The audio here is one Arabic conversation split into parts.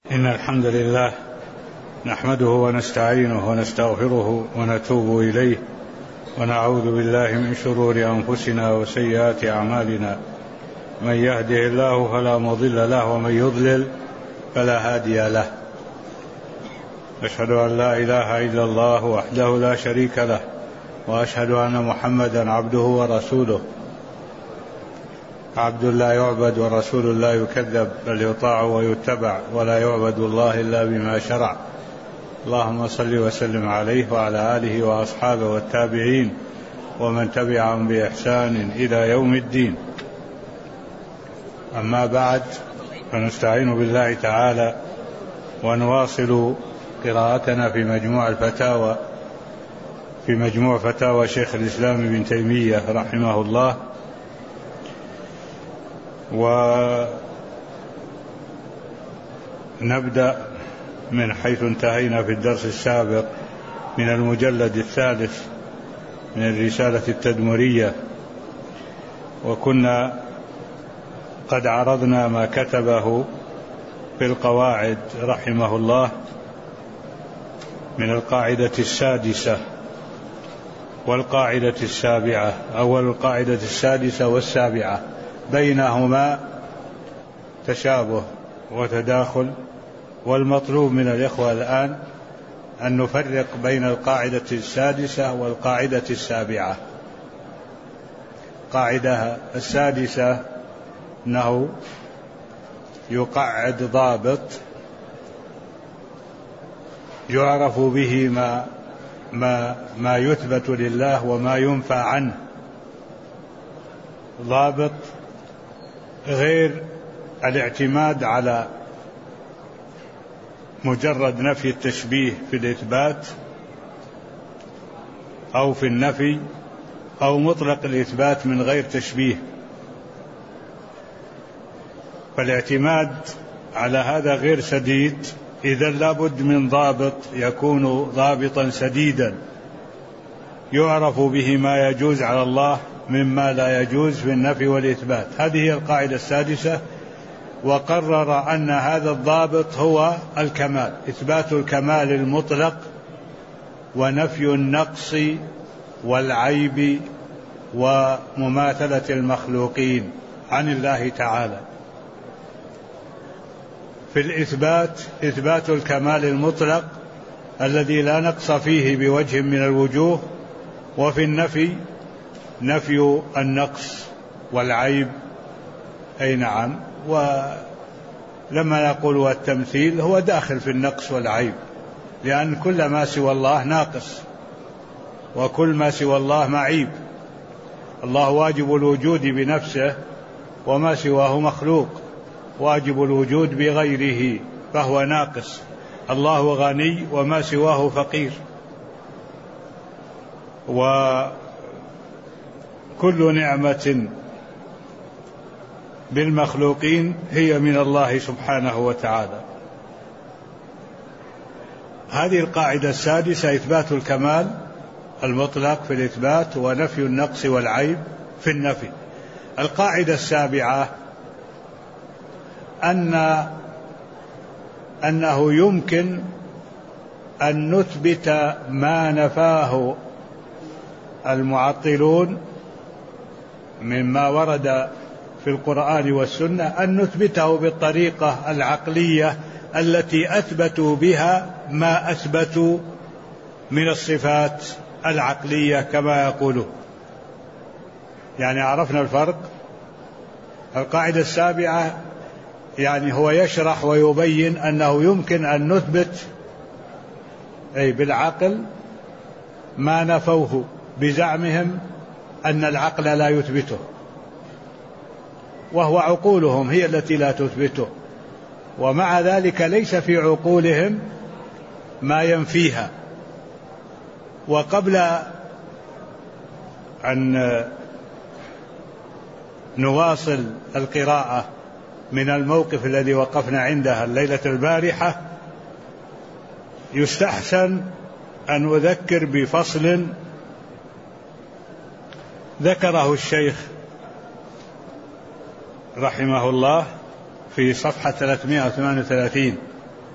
إن الحمد لله نحمده ونستعينه ونستغفره ونتوب إليه ونعوذ بالله من شرور أنفسنا وسيئات أعمالنا. من يهده الله فلا مضل له ومن يضلل فلا هادي له. أشهد أن لا إله إلا الله وحده لا شريك له وأشهد أن محمدا عبده ورسوله، عبد لا يعبد ورسول لا يكذب، بل يطاع ويتبع، ولا يعبد الله إلا بما شرع. اللهم صل وسلم عليه وعلى آله وأصحابه والتابعين ومن تبعهم بإحسان إلى يوم الدين. أما بعد، فنستعين بالله تعالى ونواصل قراءتنا في مجموع فتاوى شيخ الإسلام ابن تيمية رحمه الله. ونبدأ من حيث انتهينا في الدرس السابق من المجلد الثالث من الرسالة التدمرية، وكنا قد عرضنا ما كتبه في القواعد رحمه الله من القاعدة السادسة والقاعدة السابعة. أول القاعدة السادسة والسابعة بينهما تشابه وتداخل، والمطلوب من الإخوة الآن أن نفرق بين القاعدة السادسة والقاعدة السابعة. القاعدة السادسة أنه يقعد ضابط يعرف به ما يثبت لله وما ينفى عنه، ضابط غير الاعتماد على مجرد نفي التشبيه في الإثبات أو في النفي، أو مطلق الإثبات من غير تشبيه. فالاعتماد على هذا غير سديد، إذا لابد من ضابط يكون ضابطا سديدا يعرف به ما يجوز على الله مما لا يجوز في النفي والإثبات. هذه هي القاعدة السادسة. وقرر أن هذا الضابط هو الكمال، إثبات الكمال المطلق ونفي النقص والعيب ومماثلة المخلوقين عن الله تعالى. في الإثبات إثبات الكمال المطلق الذي لا نقص فيه بوجه من الوجوه، وفي النفي نفي النقص والعيب. أي نعم، ولما نقول والتمثيل هو داخل في النقص والعيب، لأن كل ما سوى الله ناقص وكل ما سوى الله معيب. الله واجب الوجود بنفسه، وما سواه مخلوق، واجب الوجود بغيره فهو ناقص. الله غني وما سواه فقير، وكل نعمة بالمخلوقين هي من الله سبحانه وتعالى. هذه القاعدة السادسة إثبات الكمال المطلق في الإثبات ونفي النقص والعيب في النفي. القاعدة السابعة أنه يمكن أن نثبت ما نفاه المعطلون مما ورد في القرآن والسنة، أن نثبته بالطريقة العقلية التي أثبتوا بها ما أثبتوا من الصفات العقلية كما يقولون. يعني عرفنا الفرق. القاعدة السابعة يعني هو يشرح ويبين أنه يمكن أن نثبت بالعقل ما نفوه بزعمهم أن العقل لا يثبته، وهو عقولهم هي التي لا تثبته، ومع ذلك ليس في عقولهم ما ينفيها. وقبل أن نواصل القراءة من الموقف الذي وقفنا عنده الليلة البارحة، يستحسن أن أذكر بفصل ذكره الشيخ رحمه الله في صفحة 338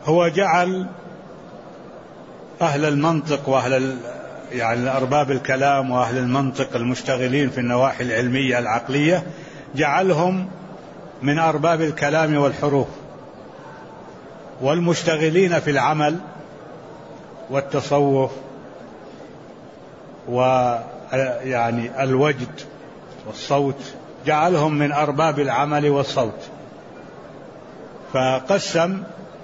هو جعل أهل المنطق وأهل يعني أرباب الكلام وأهل المنطق المشتغلين في النواحي العلمية العقلية جعلهم من أرباب الكلام والحروف، والمشتغلين في العمل والتصوف ويعني الوجد والصوت جعلهم من أرباب العمل والصوت. فقسم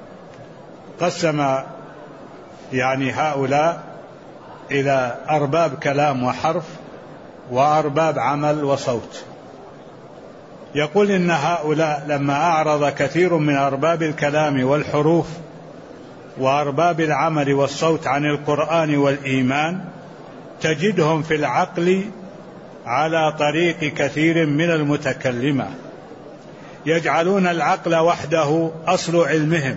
يعني هؤلاء إلى أرباب كلام وحرف وأرباب عمل وصوت. يقول إن هؤلاء لما أعرض كثير من أرباب الكلام والحروف وأرباب العمل والصوت عن القرآن والإيمان تجدهم في العقل على طريق كثير من المتكلمة، يجعلون العقل وحده أصل علمهم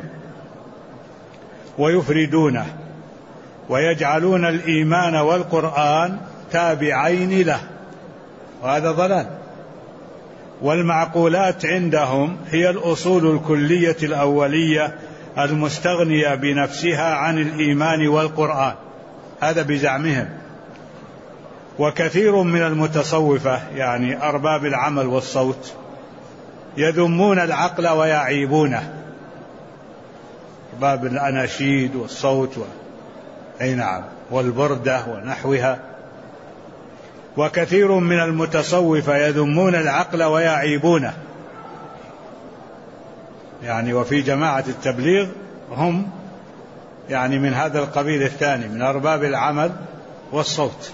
ويفردونه، ويجعلون الإيمان والقرآن تابعين له، وهذا ضلال. والمعقولات عندهم هي الأصول الكلية الأولية المستغنية بنفسها عن الإيمان والقرآن، هذا بزعمهم. وكثير من المتصوفة يعني أرباب العمل والصوت يذمون العقل ويعيبونه، باب الأناشيد والصوت أي نعم والبردة ونحوها. وكثير من المتصوفة يذمون العقل ويعيبونه، يعني وفي جماعة التبليغ هم يعني من هذا القبيل الثاني من أرباب العمل والصوت.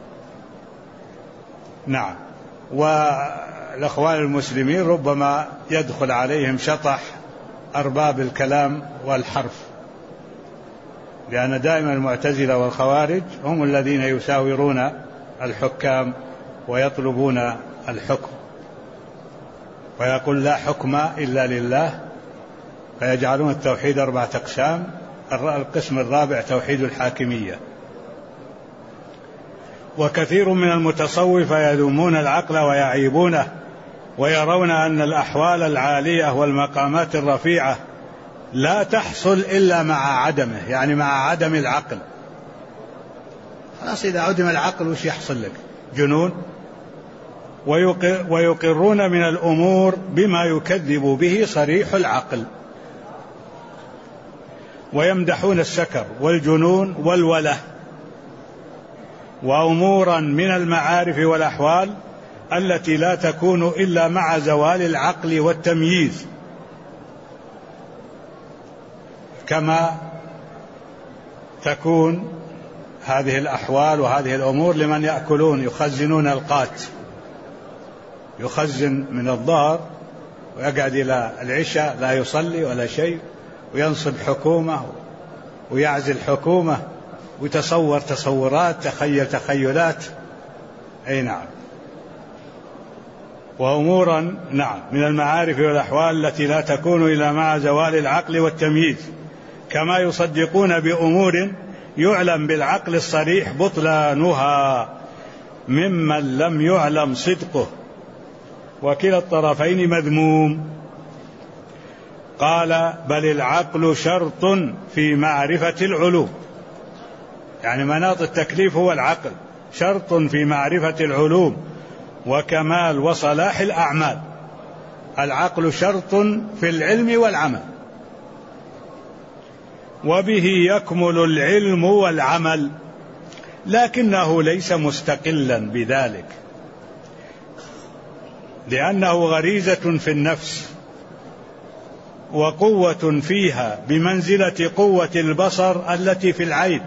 نعم. والأخوان المسلمين ربما يدخل عليهم شطح أرباب الكلام والحرف، لأن دائما المعتزلة والخوارج هم الذين يساورون الحكام ويطلبون الحكم، ويقول لا حكم إلا لله، فيجعلون التوحيد 4 أقسام، القسم الرابع توحيد الحاكمية. وكثير من المتصوفة يذمون العقل ويعيبونه، ويرون أن الأحوال العالية والمقامات الرفيعة لا تحصل إلا مع عدمه، يعني مع عدم العقل. خلاص إذا عدم العقل وش يحصل لك؟ جنون. ويقرون من الأمور بما يكذب به صريح العقل، ويمدحون السكر والجنون والوله، وأمورا من المعارف والأحوال التي لا تكون إلا مع زوال العقل والتمييز، كما تكون هذه الأحوال وهذه الأمور لمن يأكلون يخزنون القات، يخزن من الظهر ويقعد إلى العشاء لا يصلي ولا شيء، وينصب حكومة ويعزل حكومة ويتصور تصورات، تخيل تخيلات. أي نعم. وأمورا نعم من المعارف والأحوال التي لا تكون إلا مع زوال العقل والتمييز، كما يصدقون بأمور يعلم بالعقل الصريح بطلانها ممن لم يعلم صدقه، وكلا الطرفين مذموم. قال بل العقل شرط في معرفة العلوم، يعني مناط التكليف هو العقل، شرط في معرفة العلوم وكمال وصلاح الأعمال. العقل شرط في العلم والعمل، وبه يكمل العلم والعمل، لكنه ليس مستقلا بذلك، لأنه غريزة في النفس وقوة فيها بمنزلة قوة البصر التي في العين،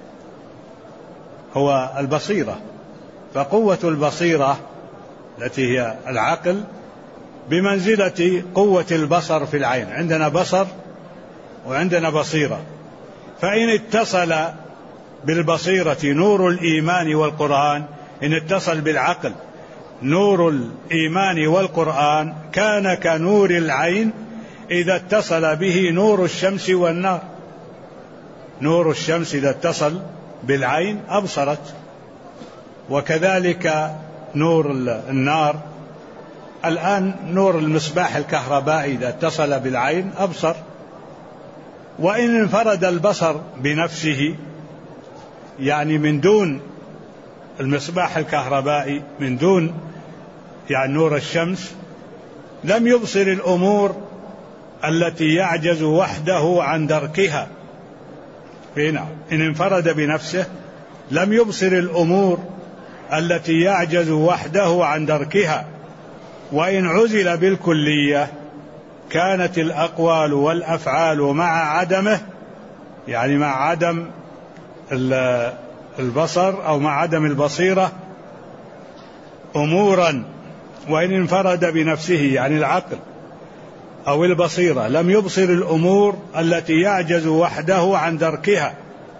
هو البصيرة. فقوة البصيرة التي هي العقل بمنزلة قوة البصر في العين، عندنا بصر وعندنا بصيرة، فإن اتصل بالبصيرة نور الإيمان والقرآن، إن اتصل بالعقل نور الإيمان والقرآن كان كنور العين إذا اتصل به نور الشمس والنار. نور الشمس إذا اتصل بالعين أبصرت، وكذلك نور النار. الآن نور المصباح الكهربائي إذا اتصل بالعين أبصر، وإن انفرد البصر بنفسه، يعني من دون المصباح الكهربائي، من دون يعني نور الشمس، لم يبصر الأمور التي يعجز وحده عن دركها. هنا إن انفرد بنفسه لم يبصر الأمور التي يعجز وحده عن دركها. وإن عزل بالكلية كانت الأقوال والأفعال مع عدمه، يعني مع عدم البصر أو مع عدم البصيرة، أمورا. وإن انفرد بنفسه يعني العقل أو البصيرة لم يبصر الأمور التي يعجز وحده عن دركها،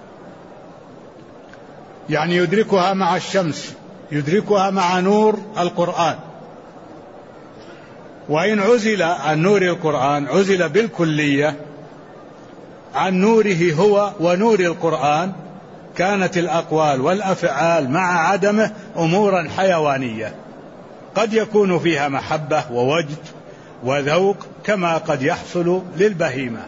يعني يدركها مع الشمس، يدركها مع نور القرآن. وإن عزل عن نور القرآن، عزل بالكلية عن نوره هو ونور القرآن، كانت الأقوال والأفعال مع عدمه أمورا حيوانية، قد يكون فيها محبة ووجد وذوق كما قد يحصل للبهيمة.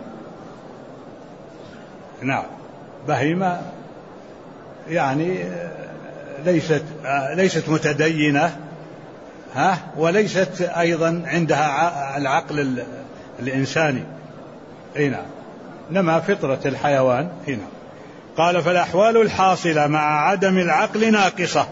نعم، بهيمة يعني ليست متدينة، وليست أيضا عندها العقل الإنساني. نعم، إنما فطرة الحيوان. هنا قال: فالأحوال الحاصلة مع عدم العقل ناقصة،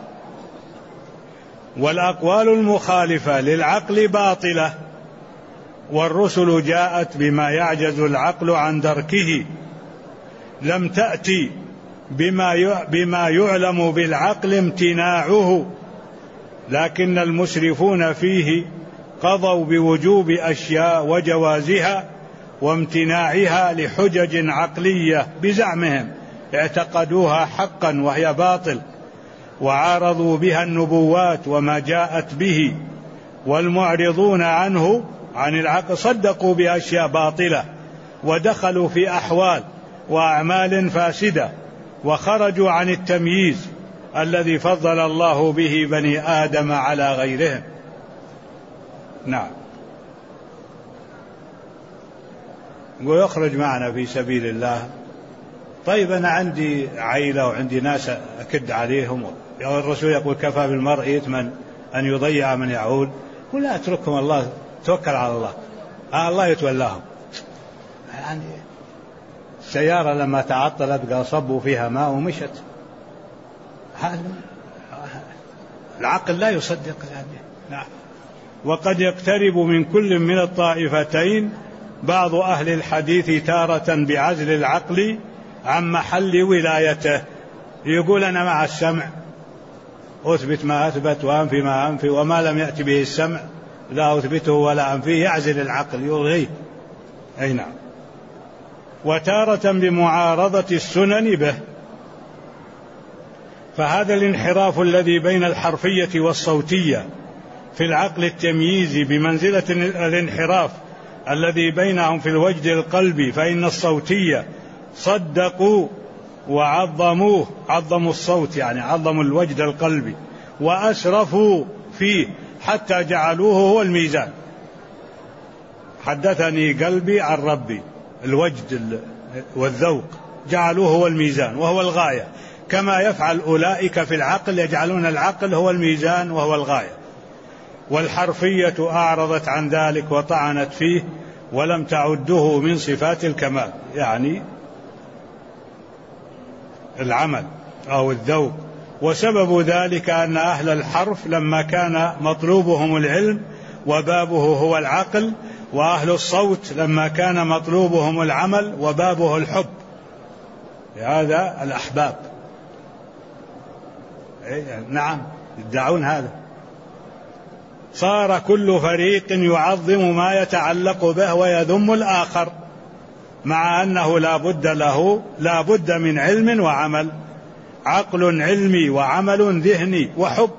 والأقوال المخالفة للعقل باطلة، والرسل جاءت بما يعجز العقل عن دركه، لم تأتي بما يعلم بالعقل امتناعه، لكن المسرفون فيه قضوا بوجوب أشياء وجوازها وامتناعها لحجج عقلية بزعمهم اعتقدوها حقا وهي باطل، وعارضوا بها النبوات وما جاءت به. والمعرضون عنه عن العقل صدقوا بأشياء باطلة، ودخلوا في أحوال وأعمال فاسدة، وخرجوا عن التمييز الذي فضل الله به بني آدم على غيرهم. نعم، ويخرج معنا في سبيل الله. طيب أنا عندي عائلة وعندي ناس أكد عليهم، الرسول يقول: كفى بالمرء إثما أن يضيع من يعول. ولا أتركهم، الله توكل على الله، الله يتولاهم. يعني السيارة لما تعطلت قال صبوا فيها ماء ومشت. العقل لا يصدق هذا. نعم. وقد يقترب من كل من الطائفتين بعض أهل الحديث تارة بعزل العقل عن محل ولايته. يقول: أنا مع السمع أثبت ما أثبت وأنفي ما أنفي، وما لم يأتي به السمع لا أثبته ولا أنفيه، يعزل العقل يلغيه. أي نعم. وتارة بمعارضة السنن به، فهذا الانحراف الذي بين الحرفية والصوتية في العقل التمييزي بمنزلة الانحراف الذي بينهم في الوجد القلبي، فإن الصوتية صدقوا وعظموه، عظموا الصوت يعني عظموا الوجد القلبي، وأسرفوا فيه حتى جعلوه هو الميزان. حدثني قلبي عن ربي، الوجد والذوق جعلوه هو الميزان وهو الغاية، كما يفعل أولئك في العقل، يجعلون العقل هو الميزان وهو الغاية. والحرفية أعرضت عن ذلك وطعنت فيه ولم تعده من صفات الكمال، يعني العمل أو الذوق. وسبب ذلك أن أهل الحرف لما كان مطلوبهم العلم وبابه هو العقل، وأهل الصوت لما كان مطلوبهم العمل وبابه الحب، هذا الأحباب. نعم، يدعون هذا. صار كل فريق يعظم ما يتعلق به ويذم الآخر، مع أنه لا بد من علم وعمل، عقل علمي وعمل ذهني وحب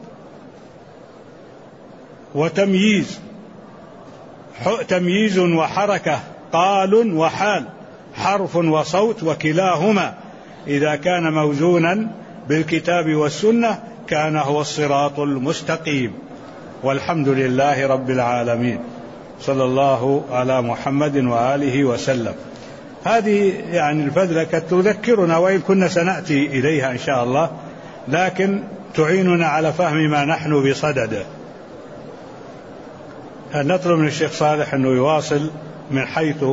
تمييز وحركة، قال وحال، حرف وصوت، وكلاهما إذا كان موزونا بالكتاب والسنة كان هو الصراط المستقيم. والحمد لله رب العالمين، صلى الله على محمد وآله وسلم. هذه يعني الفذلكة تذكرنا، وإن كنا سنأتي إليها إن شاء الله، لكن تعيننا على فهم ما نحن بصدده. نطلب من الشيخ صالح أنه يواصل من حيث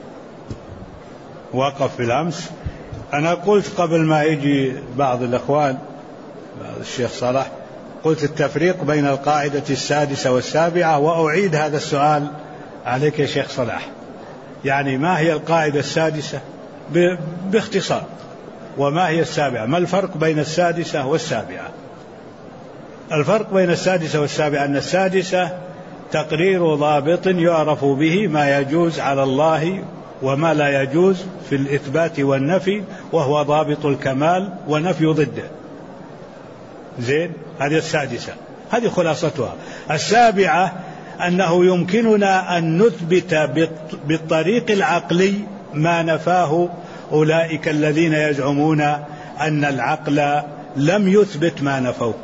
وقف بالأمس. أنا قلت قبل ما يجي بعض الأخوان، بعض الشيخ صالح، قلت التفريق بين القاعدة 6 و7، وأعيد هذا السؤال عليك يا شيخ صلاح. يعني ما هي القاعدة 6 باختصار، وما هي 7؟ ما الفرق بين 6 و7؟ الفرق بين 6 و7 أن 6 تقرير ضابط يعرف به ما يجوز على الله وما لا يجوز في الإثبات والنفي، وهو ضابط الكمال ونفي ضده. زين، هذه 6، هذه خلاصتها. 7 أنه يمكننا أن نثبت بالطريق العقلي ما نفاه أولئك الذين يزعمون أن العقل لم يثبت ما نفوه.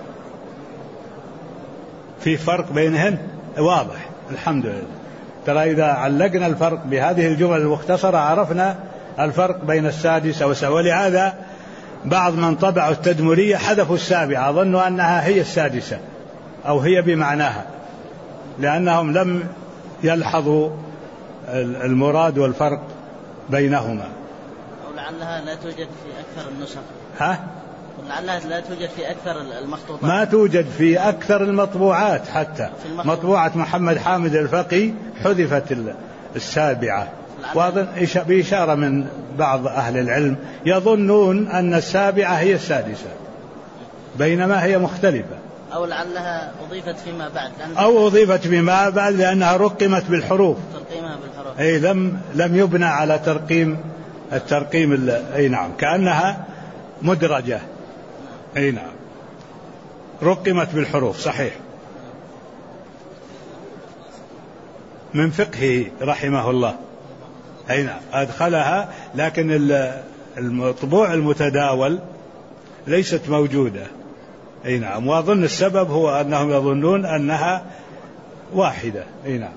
في فرق بينهن واضح الحمد لله. ترى إذا علقنا الفرق بهذه الجمل المختصرة عرفنا الفرق بين 6 و7. ولهذا بعض من طبعوا التدمرية حذفوا 7، ظنوا أنها هي 6 أو هي بمعناها، لأنهم لم يلحظوا المراد والفرق بينهما. أو لعلها لا توجد في أكثر النسخ. لعلها لا توجد في أكثر المخطوطات. ما توجد في أكثر المطبوعات، حتى مطبوعة محمد حامد الفقي حذفت 7، وأظن بإشارة من بعض أهل العلم يظنون أن 7 هي 6 بينما هي مختلفة. أو لعلها أضيفت فيما بعد، أو أضيفت فيما بعد لأنها رقمت بالحروف. ترقيمها بالحروف. أي لم يبنى على الترقيم. أي نعم، كأنها مدرجة. أي نعم، رقمت بالحروف صحيح. من فقهه رحمه الله. أي نعم، أدخلها، لكن المطبوع المتداول ليست موجودة. أي نعم، وأظن السبب هو أنهم يظنون أنها واحدة. أي نعم،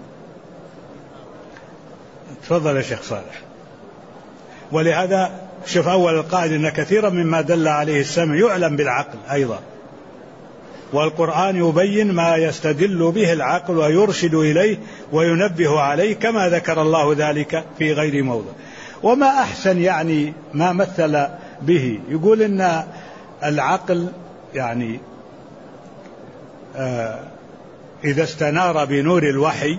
تفضل يا شيخ صالح. ولهذا شوف أول القاعدة أن كثيرا مما دل عليه السمع يعلم بالعقل أيضا، والقرآن يبين ما يستدل به العقل ويرشد إليه وينبه عليه، كما ذكر الله ذلك في غير موضع. وما أحسن يعني ما مثل به، يقول إن العقل يعني إذا استنار بنور الوحي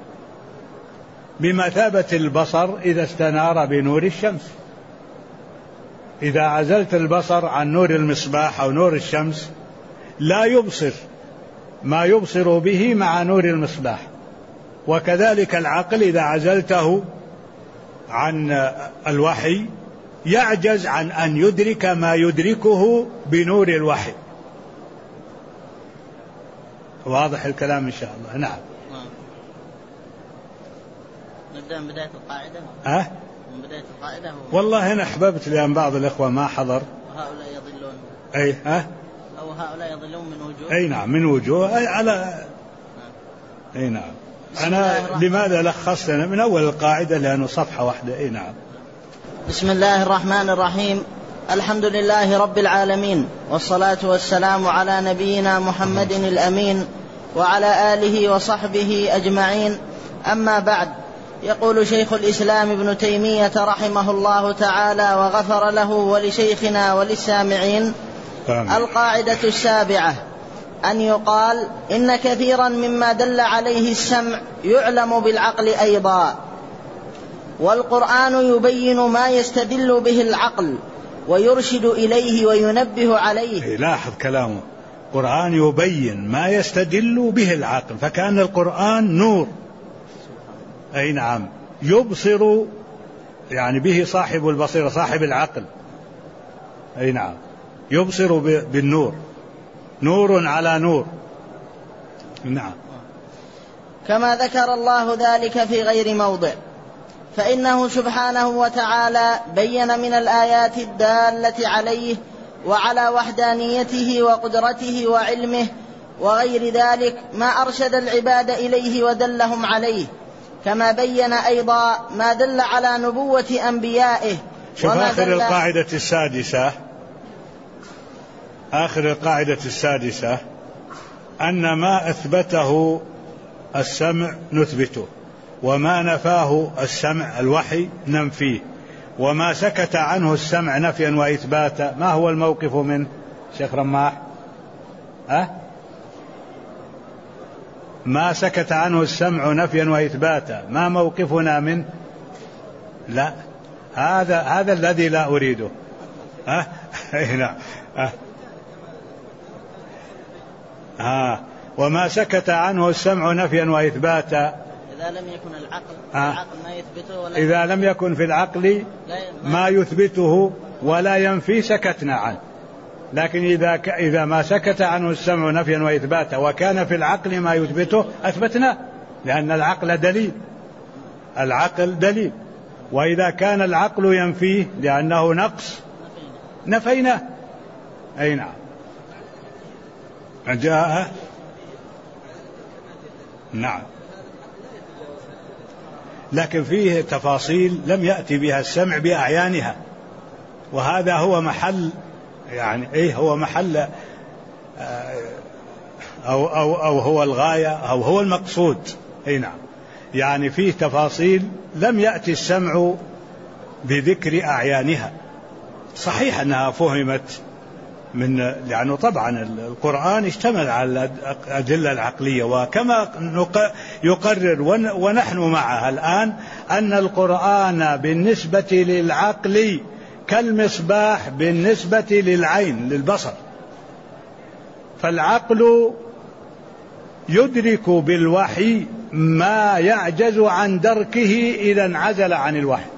بمثابة البصر إذا استنار بنور الشمس. إذا عزلت البصر عن نور المصباح أو نور الشمس لا يبصر ما يبصر به مع نور المصباح. وكذلك العقل إذا عزلته عن الوحي يعجز عن أن يدرك ما يدركه بنور الوحي. واضح الكلام إن شاء الله. نعم. نبدأ من بداية القاعدة. من بداية القاعدة. والله أنا أحببت لأن بعض الإخوة ما حضر. وهؤلاء يضلون. أي أو هؤلاء يضلون من وجوه. أي نعم، من وجوه. أي على. أي نعم. أنا لماذا لخصنا من أول القاعدة لأنه صفحة واحدة. أي نعم. بسم الله الرحمن الرحيم. الحمد لله رب العالمين، والصلاة والسلام على نبينا محمد الأمين وعلى آله وصحبه أجمعين. أما بعد، يقول شيخ الإسلام ابن تيمية رحمه الله تعالى وغفر له ولشيخنا وللسامعين: القاعدة 7 أن يقال إن كثيرا مما دل عليه السمع يعلم بالعقل أيضا، والقرآن يبين ما يستدل به العقل ويرشد إليه وينبه عليه. لاحظ كلامه، القرآن يبين ما يستدل به العقل، فكان القرآن نور. أي نعم، يبصر يعني به صاحب البصيرة صاحب العقل. أي نعم، يبصر بالنور، نور على نور. نعم. كما ذكر الله ذلك في غير موضع، فإنه سبحانه وتعالى بين من الآيات الدالة عليه وعلى وحدانيته وقدرته وعلمه وغير ذلك ما أرشد العباد إليه ودلهم عليه، كما بين أيضا ما دل على نبوة أنبيائه. شوف آخر القاعدة السادسة أن ما أثبته السمع نثبته، وما نفاه السمع الوحي ننفيه، وما سكت عنه السمع نفيا وإثباتا ما هو الموقف منه شيخ رماح؟ ما سكت عنه السمع نفيا وإثباتا ما موقفنا منه؟ لا، هذا الذي لا أريده. وما سكت عنه السمع نفيا وإثباتا إذا لم يكن العقل ما يثبته ولا إذا لم يكن في العقل ما يثبته ولا ينفي سكتنا عنه. لكن إذا ما سكت عنه السمع نفيا وإثباتا وكان في العقل ما يثبته أثبتنا، لأن العقل دليل. وإذا كان العقل ينفيه لأنه نقص نفينا. أي نعم. جاء نعم، لكن فيه تفاصيل لم يأتي بها السمع بأعيانها، وهذا هو محل هو محل أو هو الغاية أو هو المقصود. أي نعم، يعني فيه تفاصيل لم يأتي السمع بذكر أعيانها. صحيح أنها فهمت لأنه طبعا القرآن اشتمل على الأدلة العقلية، وكما يقرر ونحن معها الآن أن القرآن بالنسبة للعقل كالمصباح بالنسبة للعين للبصر، فالعقل يدرك بالوحي ما يعجز عن دركه إذا انعزل عن الوحي،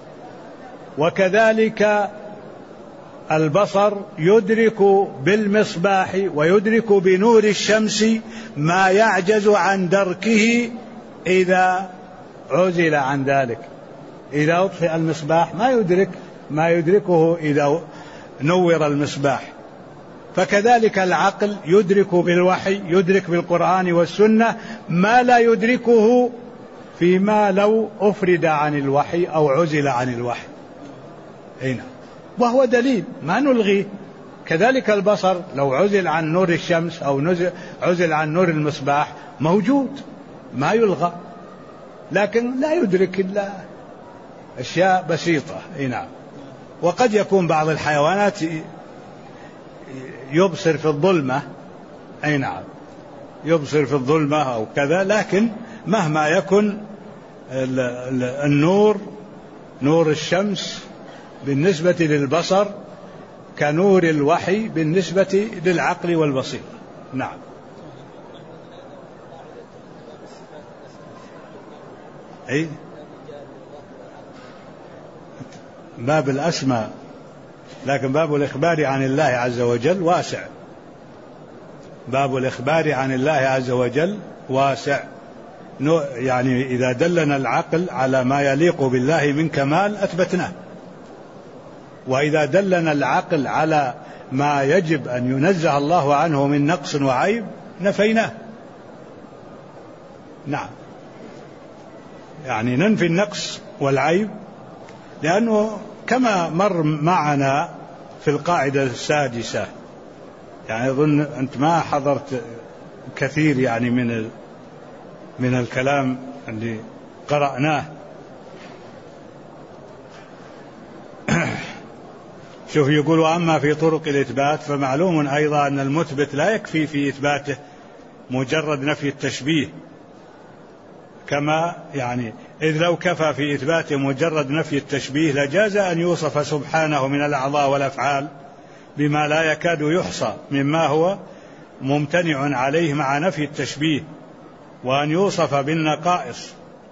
وكذلك البصر يدرك بالمصباح ويدرك بنور الشمس ما يعجز عن دركه إذا عزل عن ذلك. إذا أطفئ المصباح ما يدركه إذا نور المصباح. فكذلك العقل يدرك بالوحي، يدرك بالقرآن والسنة ما لا يدركه فيما لو أفرد عن الوحي أو عزل عن الوحي. هنا وهو دليل ما نلغيه. كذلك البصر لو عزل عن نور الشمس أو عزل عن نور المصباح موجود ما يلغى، لكن لا يدرك إلا أشياء بسيطة. نعم. وقد يكون بعض الحيوانات يبصر في الظلمة، أي نعم، يبصر في الظلمة أو كذا، لكن مهما يكن النور، نور الشمس بالنسبة للبصر كنور الوحي بالنسبة للعقل والبصير. نعم. أي باب الأسماء، لكن باب الإخبار عن الله عز وجل واسع. باب الإخبار عن الله عز وجل واسع، يعني إذا دلنا العقل على ما يليق بالله من كمال أثبتناه، وإذا دلنا العقل على ما يجب أن ينزه الله عنه من نقص وعيب نفيناه. نعم، يعني ننفي النقص والعيب، لأنه كما مر معنا في القاعدة السادسة، يعني أظن أنت ما حضرت كثير يعني من الكلام اللي قرأناه. شوف يقول: أما في طرق الإثبات فمعلوم أيضا أن المثبت لا يكفي في إثباته مجرد نفي التشبيه، كما يعني إذ لو كفى في إثباته مجرد نفي التشبيه لجاز أن يوصف سبحانه من الأعضاء والأفعال بما لا يكاد يحصى مما هو ممتنع عليه مع نفي التشبيه، وأن يوصف بالنقائص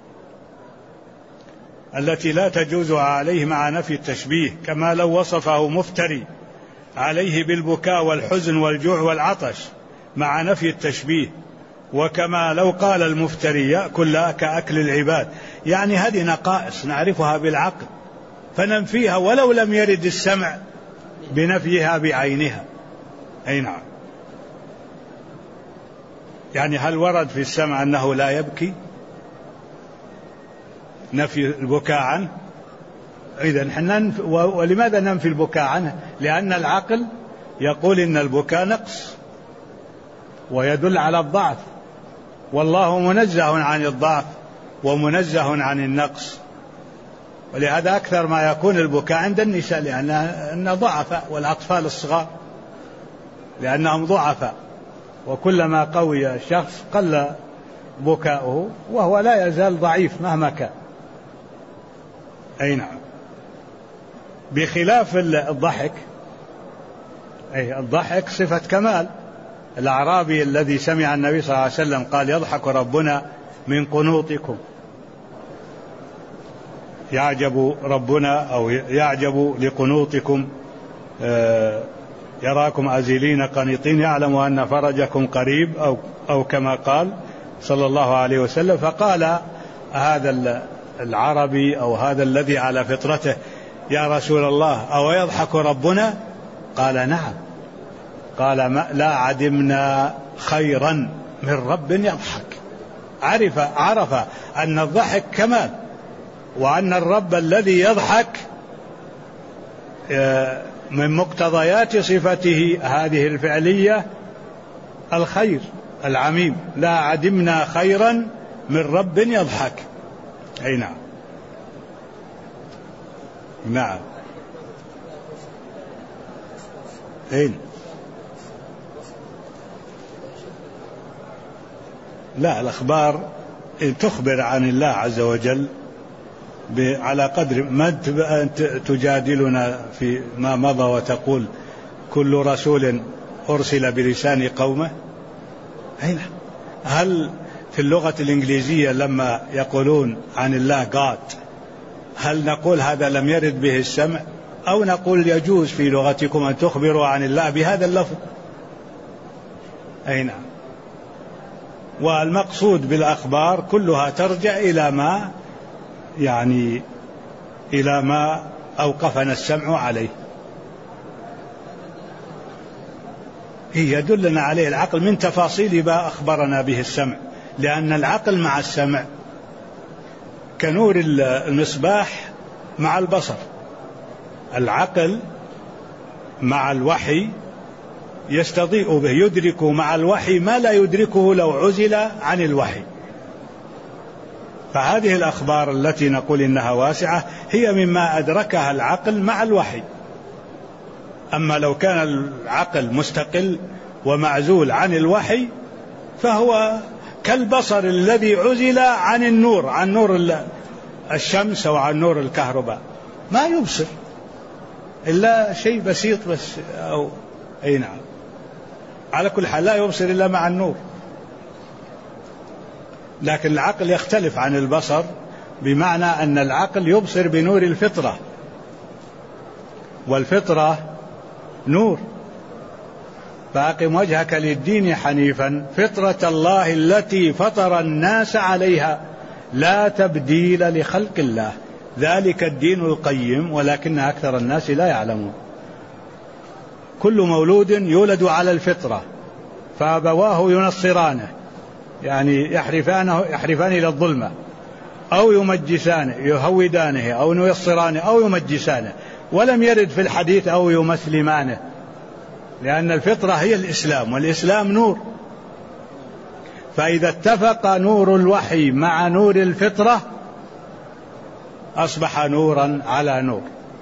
التي لا تجوز عليه مع نفي التشبيه، كما لو وصفه مفتري عليه بالبكاء والحزن والجوع والعطش مع نفي التشبيه، وكما لو قال المفتري يأكل كأكل العباد. يعني هذه نقائص نعرفها بالعقل فننفيها ولو لم يرد السمع بنفيها بعينها. أي نعم. يعني هل ورد في السمع أنه لا يبكي؟ نفي البكاء عنه. إذن حنا ولماذا ننفي البكاء عنه؟ لأن العقل يقول إن البكاء نقص ويدل على الضعف، والله منزه عن الضعف ومنزه عن النقص، ولهذا أكثر ما يكون البكاء عند النساء لأنها ضعفاء، والأطفال الصغار لأنهم ضعفاء، وكلما قوي الشخص قل بكاؤه وهو لا يزال ضعيف مهما كان. أي نعم. بخلاف الضحك، أي الضحك صفة كمال. الأعرابي الذي سمع النبي صلى الله عليه وسلم قال يضحك ربنا من قنوطكم، يعجب ربنا أو يعجب لقنوطكم، يراكم أزلين قنيطين يعلم أن فرجكم قريب، أو كما قال صلى الله عليه وسلم. فقال هذا العربي أو هذا الذي على فطرته يا رسول الله أو يضحك ربنا؟ قال نعم. قال لا عدمنا خيرا من رب يضحك. عرف أن الضحك كمال، وأن الرب الذي يضحك من مقتضيات صفته هذه الفعلية الخير العميم. لا عدمنا خيرا من رب يضحك. أي نعم. نعم. أين؟ لا، الأخبار تخبر عن الله عز وجل على قدر ما تجادلنا في ما مضى وتقول كل رسول أرسل بلسان قومه. أين؟ هل في اللغة الإنجليزية لما يقولون عن الله God هل نقول هذا لم يرد به السمع، أو نقول يجوز في لغتكم أن تخبروا عن الله بهذا اللفظ؟ أي نعم. والمقصود بالأخبار كلها ترجع إلى ما أوقفنا السمع عليه. يدلنا عليه العقل من تفاصيل ما أخبرنا به السمع، لأن العقل مع السمع كنور المصباح مع البصر. العقل مع الوحي يستضيء به، يدرك مع الوحي ما لا يدركه لو عزل عن الوحي. فهذه الأخبار التي نقول إنها واسعة هي مما أدركها العقل مع الوحي. أما لو كان العقل مستقل ومعزول عن الوحي فهو كالبصر الذي عزل عن النور، عن نور الشمس أو عن نور الكهرباء، ما يبصر إلا شيء بسيط بس. أي نعم. على كل حال لا يبصر إلا مع النور. لكن العقل يختلف عن البصر، بمعنى أن العقل يبصر بنور الفطرة، والفطرة نور. فأقم وجهك للدين حنيفا فطرة الله التي فطر الناس عليها لا تبديل لخلق الله ذلك الدين القيم ولكن أكثر الناس لا يعلمون. كل مولود يولد على الفطرة، فأبواه ينصرانه يعني يحرفان إلى الظلمة، أو يمجسانه يهودانه أو ينصرانه أو يمجسانه. ولم يرد في الحديث أو يمسلمانه، لأن الفطرة هي الإسلام، والإسلام نور. فإذا اتفق نور الوحي مع نور الفطرة أصبح نورا على نور.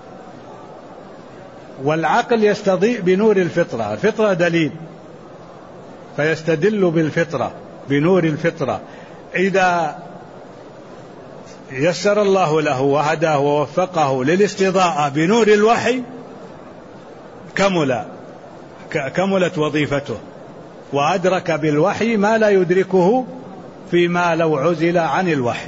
والعقل يستضيء بنور الفطرة، الفطرة دليل، فيستدل بالفطرة بنور الفطرة. إذا يسر الله له وهداه ووفقه للاستضاءة بنور الوحي كملت وظيفته، وأدرك بالوحي ما لا يدركه فيما لو عزل عن الوحي.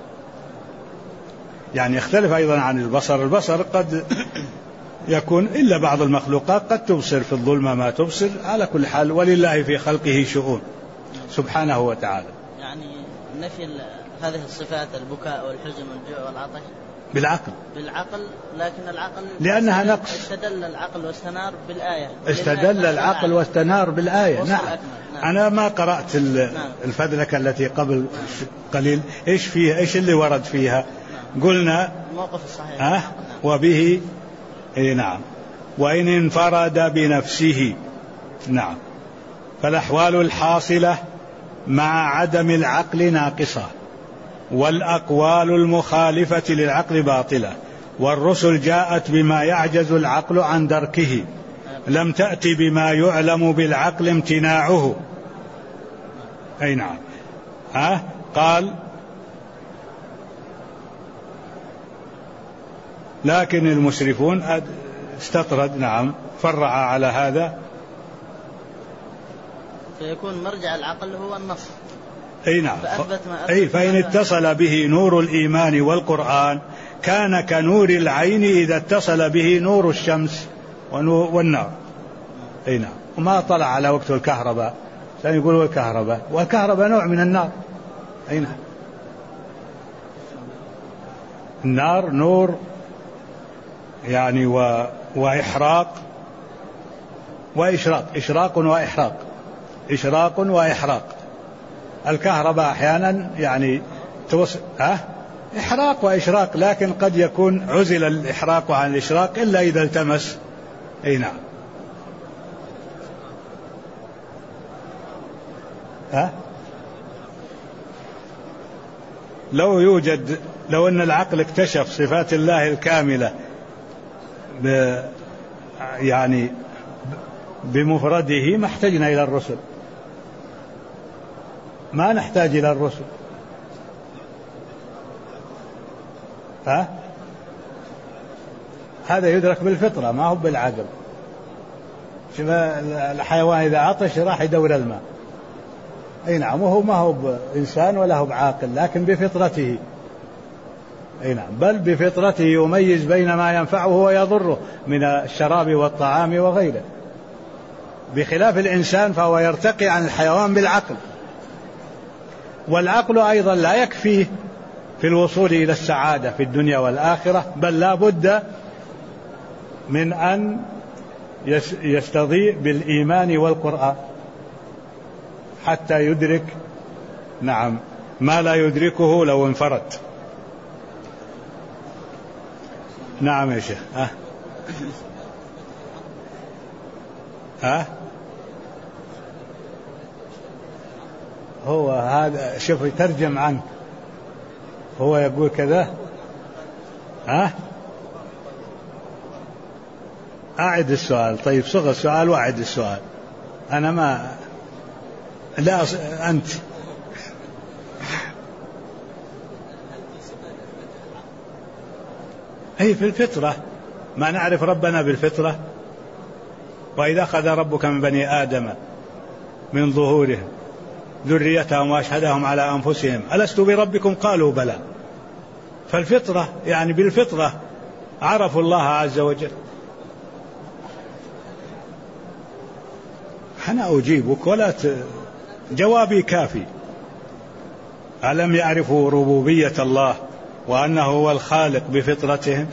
يعني يختلف أيضا عن البصر. البصر قد يكون إلا بعض المخلوقات قد تبصر في الظلمة ما تبصر. على كل حال ولله في خلقه شؤون سبحانه وتعالى. يعني نفي هذه الصفات البكاء والحزن والجوع والعطش بالعقل، لكن العقل لأنها نقص. استدل العقل واستنار بالآية. استدل العقل واستنار بالآية. نعم. أنا ما قرأت الفذلكة التي قبل قليل إيش فيها، إيش اللي ورد فيها. قلنا الموقف الصحيح وبه نعم، وإن انفرد بنفسه نعم. فالأحوال الحاصلة مع عدم العقل ناقصة، والأقوال المخالفة للعقل باطلة، والرسل جاءت بما يعجز العقل عن دركه، لم تأتي بما يعلم بالعقل امتناعه. أي نعم. قال لكن المسرفون استطرد نعم، فرع على هذا، فيكون مرجع العقل هو النص. أي نعم. فإن اتصل به نور الإيمان والقرآن كان كنور العين إذا اتصل به نور الشمس والنار. أي نعم. وما طلع على وقت الكهرباء، كان يقولوا الكهرباء، والكهرباء نوع من النار. أي نعم. النار نور يعني وإحراق وإشراق، إشراق وإحراق، إشراق وإحراق. الكهرباء أحيانا يعني إحراق وإشراق، لكن قد يكون عزل الإحراق عن الإشراق إلا إذا التمس. أي نعم. لو أن العقل اكتشف صفات الله الكاملة يعني بمفرده ما احتجنا إلى الرسل، ما نحتاج إلى الرسل. هذا يدرك بالفطرة ما هو بالعقل. شوف الحيوان إذا عطش راح يدور الماء. أي نعم. وهو ما هو بإنسان ولا هو بعاقل، لكن بفطرته. أي نعم. بل بفطرته يميز بين ما ينفعه ويضره من الشراب والطعام وغيره، بخلاف الإنسان فهو يرتقي عن الحيوان بالعقل. والعقل أيضا لا يكفيه في الوصول إلى السعادة في الدنيا والآخرة، بل لا بد من أن يستضيء بالإيمان والقرآن حتى يدرك نعم ما لا يدركه لو انفرد. نعم يا شيخ. هو هذا شوف يترجم عنه، هو يقول كذا. أعد السؤال. طيب صغ السؤال وأعد السؤال. أنا ما لا أنت أي في الفطرة، ما نعرف ربنا بالفطرة. وإذا أخذ ربك من بني آدم من ظهورهم ذريتهم وأشهدهم على أنفسهم ألست بربكم قالوا بلى. فالفطرة يعني بالفطرة عرفوا الله عز وجل. أنا أجيبك ولا جوابي كافي. ألم يعرفوا ربوبية الله وأنه هو الخالق بفطرتهم؟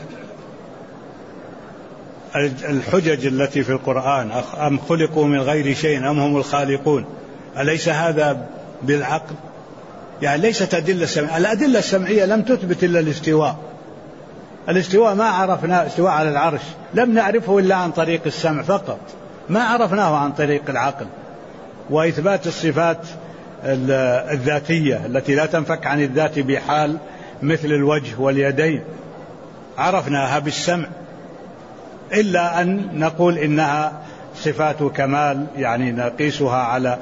الحجج التي في القرآن أم خلقوا من غير شيء أم هم الخالقون، أليس هذا بالعقل؟ يعني ليست أدلة سمعية. الأدلة السمعية لم تثبت إلا الاستواء. الاستواء ما عرفنا استواء على العرش، لم نعرفه إلا عن طريق السمع فقط، ما عرفناه عن طريق العقل. وإثبات الصفات الذاتية التي لا تنفك عن الذات بحال مثل الوجه واليدين عرفناها بالسمع، إلا أن نقول إنها صفات كمال، يعني نقيسها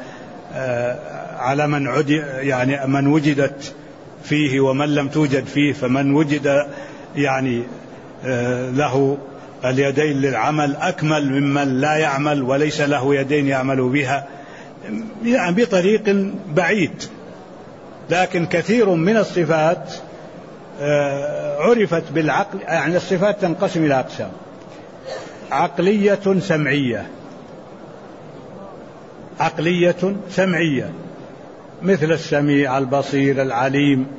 على من وجدت فيه ومن لم توجد فيه. فمن وجد يعني له اليدين للعمل أكمل ممن لا يعمل وليس له يدين يعمل بها، يعني بطريق بعيد. لكن كثير من الصفات عرفت بالعقل. يعني الصفات تنقسم إلى أقسام: عقلية سمعية. عقلية سمعية مثل السميع البصير العليم،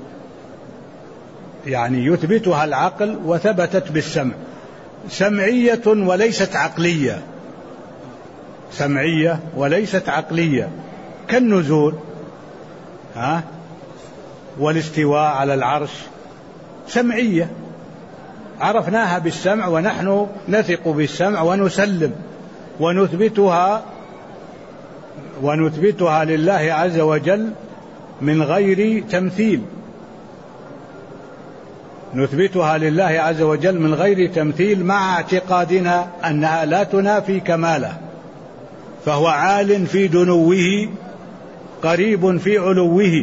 يعني يثبتها العقل وثبتت بالسمع. سمعية وليست عقلية، سمعية وليست عقلية، كالنزول والاستواء على العرش سمعية عرفناها بالسمع، ونحن نثق بالسمع ونسلم ونثبتها لله عز وجل من غير تمثيل، نثبتها لله عز وجل من غير تمثيل، مع اعتقادنا أنها لا تنافي كماله، فهو عال في دنوه قريب في علوه.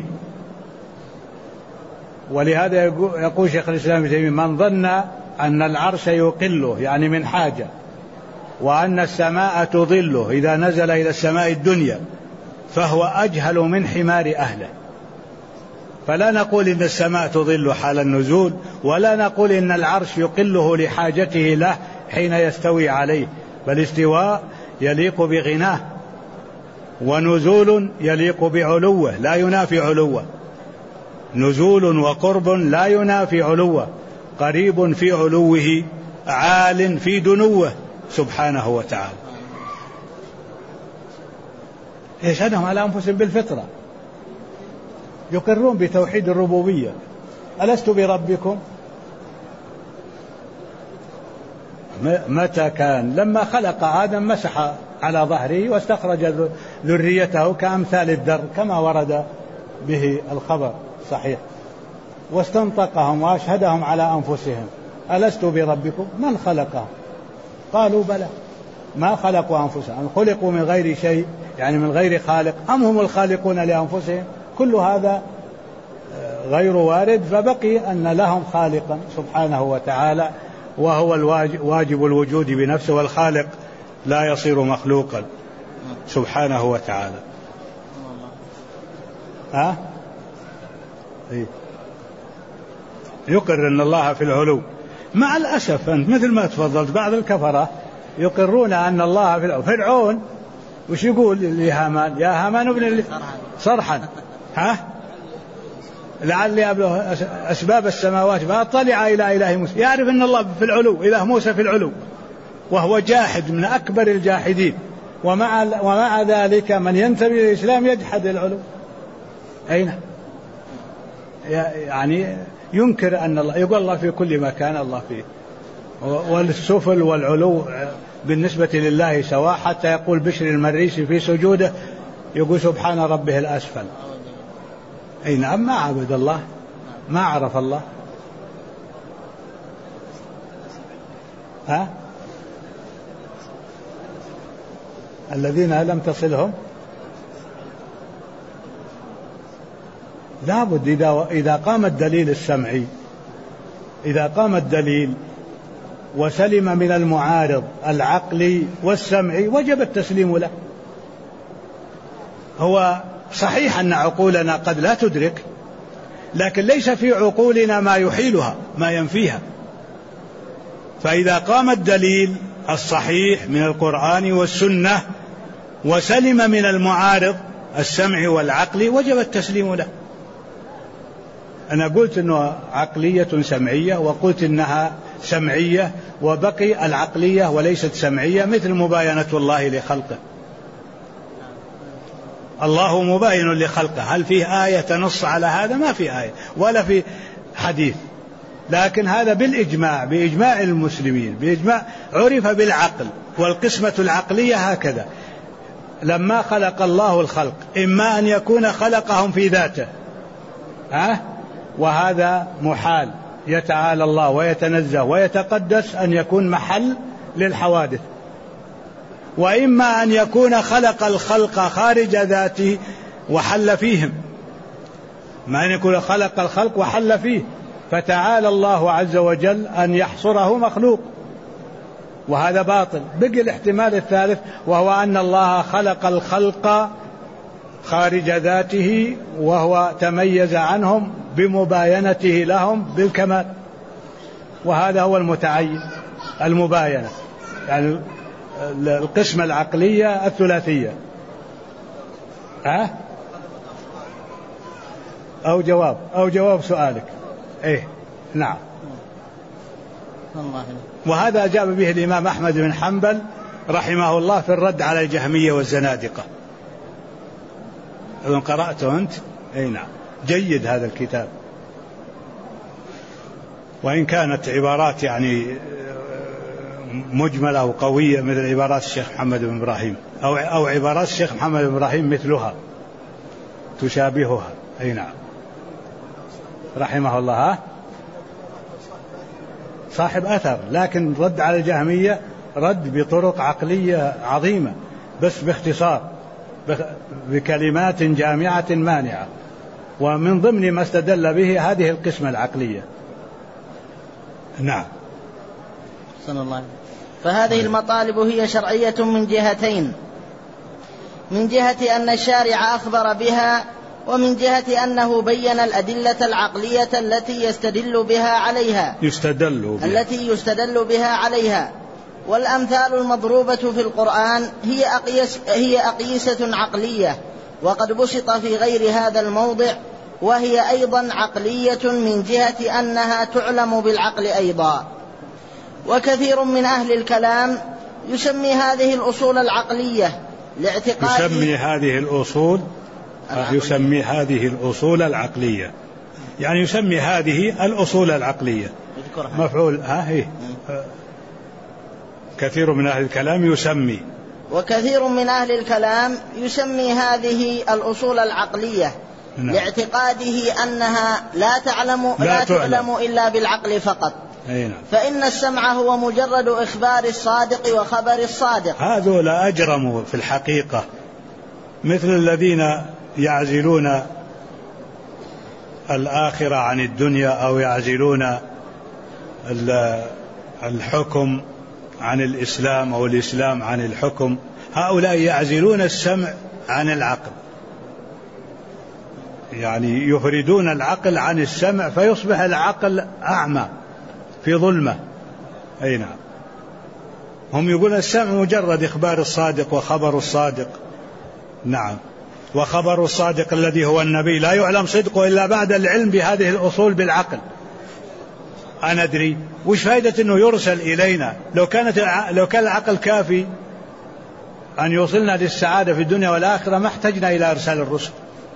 ولهذا يقول شيخ الإسلام ابن تيمية: من ظن أن العرش يقله يعني من حاجة، وأن السماء تظله إذا نزل إلى السماء الدنيا، فهو أجهل من حمار أهله. فلا نقول إن السماء تظل حال النزول، ولا نقول إن العرش يقله لحاجته له حين يستوي عليه، بل استواء يليق بغناه، ونزول يليق بعلوه لا ينافي علوه، نزول وقرب لا ينافي علوه، قريب في علوه، عال في دنوه سبحانه وتعالى. يشهدهم على أنفسهم بالفطرة، يقرون بتوحيد الربوبية: ألست بربكم؟ متى كان؟ لما خلق آدم مسح على ظهره واستخرج ذريته كأمثال الدر، كما ورد به الخبر صحيح، واستنطقهم وأشهدهم على أنفسهم: ألست بربكم؟ من خلقهم؟ قالوا بلى. ما خلقوا أنفسهم، خلقوا من غير شيء يعني من غير خالق، أم هم الخالقون لأنفسهم؟ كل هذا غير وارد، فبقي أن لهم خالقا سبحانه وتعالى، وهو الواجب الوجود بنفسه، والخالق لا يصير مخلوقا سبحانه وتعالى. يقر أن الله في العلو. مع الأسف أنت مثل ما تفضلت، بعض الكفرة يقرون أن الله في العلو. فرعون وش يقول لهامان؟ يا هامان ابن لي صرحا لعلي أبلغ أسباب السماوات فأطلع إلى إله موسى. يعرف أن الله في العلو، إله موسى في العلو، وهو جاحد من أكبر الجاحدين، ومع ذلك من ينتمي للإسلام يجحد العلو. أين يعني ينكر أن الله، يقول الله في كل مكان، الله فيه، والسفل والعلو بالنسبة لله سواء، حتى يقول بشر المريسي في سجوده يقول سبحان ربه الأسفل. أي نعم، ما عبد الله، ما عرف الله. الذين لم تصلهم لابد إذا قام الدليل السمعي، إذا قام الدليل وسلم من المعارض العقلي والسمعي، وجب التسليم له. هو صحيح أن عقولنا قد لا تدرك، لكن ليس في عقولنا ما يحيلها ما ينفيها. فإذا قام الدليل الصحيح من القرآن والسنة وسلم من المعارض السمعي والعقلي، وجب التسليم له. أنا قلت أنه عقلية سمعية، وقلت أنها سمعية، وبقي العقلية وليست سمعية، مثل مباينة الله لخلقه. الله مباين لخلقه، هل فيه آية تنص على هذا؟ ما في آية ولا في حديث، لكن هذا بالإجماع، بإجماع المسلمين، بإجماع عرف بالعقل. والقسمة العقلية هكذا: لما خلق الله الخلق إما أن يكون خلقهم في ذاته، وهذا محال، يتعالى الله ويتنزه ويتقدس أن يكون محل للحوادث، وإما أن يكون خلق الخلق خارج ذاته وحل فيهم، ما أن يكون خلق الخلق وحل فيه، فتعالى الله عز وجل أن يحصره مخلوق، وهذا باطل. بقي الاحتمال الثالث، وهو أن الله خلق الخلق خارج ذاته، وهو تميز عنهم بمباينته لهم بالكمال، وهذا هو المتعين، المباينة، يعني القسمة العقلية الثلاثية. أو جواب سؤالك. نعم. وهذا أجاب به الإمام أحمد بن حنبل رحمه الله في الرد على الجهمية والزنادقة. أظن قرأته أنت؟ نعم، جيد هذا الكتاب. وإن كانت عبارات يعني مجملة وقوية مثل عبارات الشيخ محمد بن إبراهيم أو عبارات الشيخ محمد بن إبراهيم مثلها تشابهها. أي نعم رحمه الله. صاحب أثر، لكن رد على الجهمية رد بطرق عقلية عظيمة بس باختصار بكلمات جامعة مانعة، ومن ضمن ما استدل به هذه القسمة العقلية. نعم. صلى الله عليه. فهذه المطالب هي شرعية من جهتين: من جهة أن الشارع أخبر بها، ومن جهة أنه بين الأدلة العقلية التي يستدل بها عليها. والأمثال المضروبة في القرآن هي أقيسة عقلية، وقد بسط في غير هذا الموضع، وهي أيضا عقلية من جهة أنها تعلم بالعقل أيضا. وكثير من أهل الكلام يسمي هذه الأصول العقلية لاعتقاد يسمي هذه الأصول العقلية، يعني يسمي هذه الأصول العقلية مفعول. كثير من أهل الكلام وكثير من أهل الكلام يسمي هذه الأصول العقلية لاعتقاده أنها لا تعلم إلا بالعقل فقط. فإن السمع هو مجرد إخبار الصادق وخبر الصادق. هذول أجرموا في الحقيقة، مثل الذين يعزلون الآخرة عن الدنيا، أو يعزلون الحكم عن الإسلام أو الإسلام عن الحكم. هؤلاء يعزلون السمع عن العقل، يعني يفردون العقل عن السمع فيصبح العقل أعمى في ظلمة. أي نعم. هم يقولون السمع مجرد إخبار الصادق وخبر الصادق. نعم. وخبر الصادق الذي هو النبي لا يعلم صدقه إلا بعد العلم بهذه الأصول بالعقل. أنا أدري وش فائدة أنه يرسل إلينا لو كان العقل كافي أن يوصلنا للسعادة في الدنيا والآخرة، ما احتجنا إلى إرسال الرسل،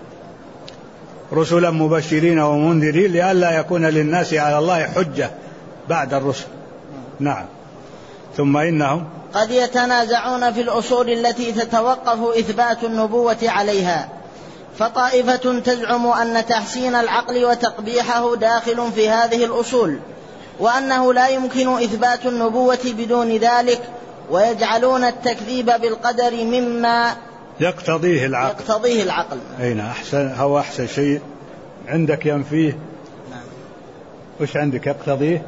رسلا مبشرين ومنذرين لئلا يكون للناس على الله حجة بعد الرسل. نعم. ثم إنهم قد يتنازعون في الأصول التي تتوقف إثبات النبوة عليها، فطائفة تزعم أن تحسين العقل وتقبيحه داخل في هذه الأصول، وأنه لا يمكن إثبات النبوة بدون ذلك، ويجعلون التكذيب بالقدر مما يقتضيه العقل. أين هو أحسن شيء عندك ينفيه؟ نعم. وش عندك يقتضيه؟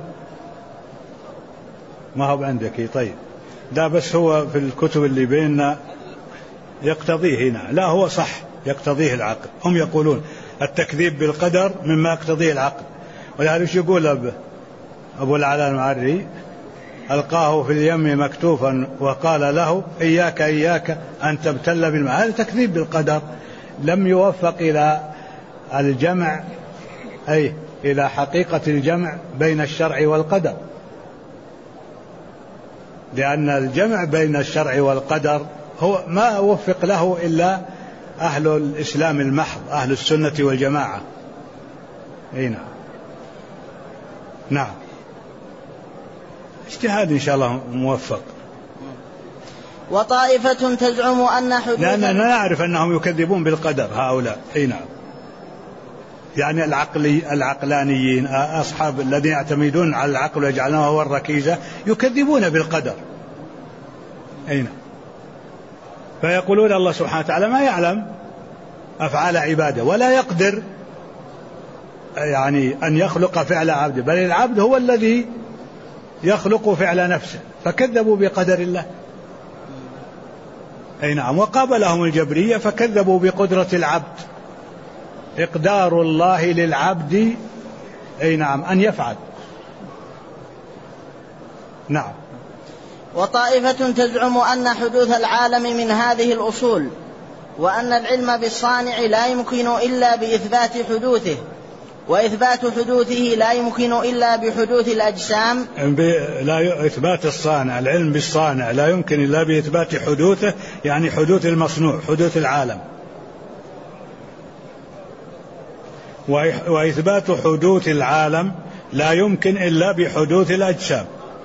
ما هو عندك. طيب لا، بس هو في الكتب اللي بيننا يقتضيه هنا. لا، هو صح يقتضيه العقل. هم يقولون التكذيب بالقدر مما يقتضيه العقل. ولذلك يقول أبو العلاء المعري: ألقاه في اليم مكتوفا وقال له إياك أن تبتل بالماء. هذا تكذيب بالقدر، لم يوفق إلى الجمع، أي إلى حقيقة الجمع بين الشرع والقدر، لأن الجمع بين الشرع والقدر هو ما وفق له إلا أهل الإسلام المحض، أهل السنة والجماعة. نعم. اجتهاد إن شاء الله موفق. وطائفة تزعم أن حدوث، لأننا نعرف أنهم يكذبون بالقدر هؤلاء. نعم. يعني العقلانيين، أصحاب الذين يعتمدون على العقل ويجعلونه هو الركيزة، يكذبون بالقدر. نعم. فيقولون الله سبحانه وتعالى ما يعلم أفعال عباده ولا يقدر يعني أن يخلق فعل عبده، بل العبد هو الذي يخلق فعل نفسه، فكذبوا بقدر الله. نعم. وقابلهم الجبرية فكذبوا بقدرة العبد، إقدار الله للعبد نعم أن يفعل. نعم. وطائفة تزعم أن حدوث العالم من هذه الأصول، وأن العلم بالصانع لا يمكن إلا بإثبات حدوثه، وإثبات حدوثه لا يمكن إلا بحدوث الأجسام. لا إثبات الصانع، العلم بالصانع لا يمكن إلا بإثبات حدوثه، يعني حدوث المصنوع، حدوث العالم. وإثبات حدوث العالم لا يمكن إلا بحدوث الأجسام،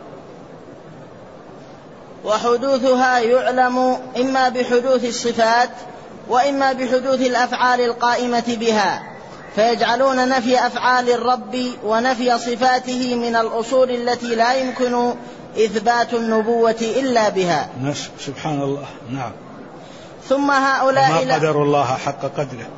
وحدوثها يعلم إما بحدوث الصفات وإما بحدوث الأفعال القائمة بها، فيجعلون نفي أفعال الرب ونفي صفاته من الأصول التي لا يمكن إثبات النبوة إلا بها. سبحان الله. نعم. ثم هؤلاء ما قدر الله حق قدره،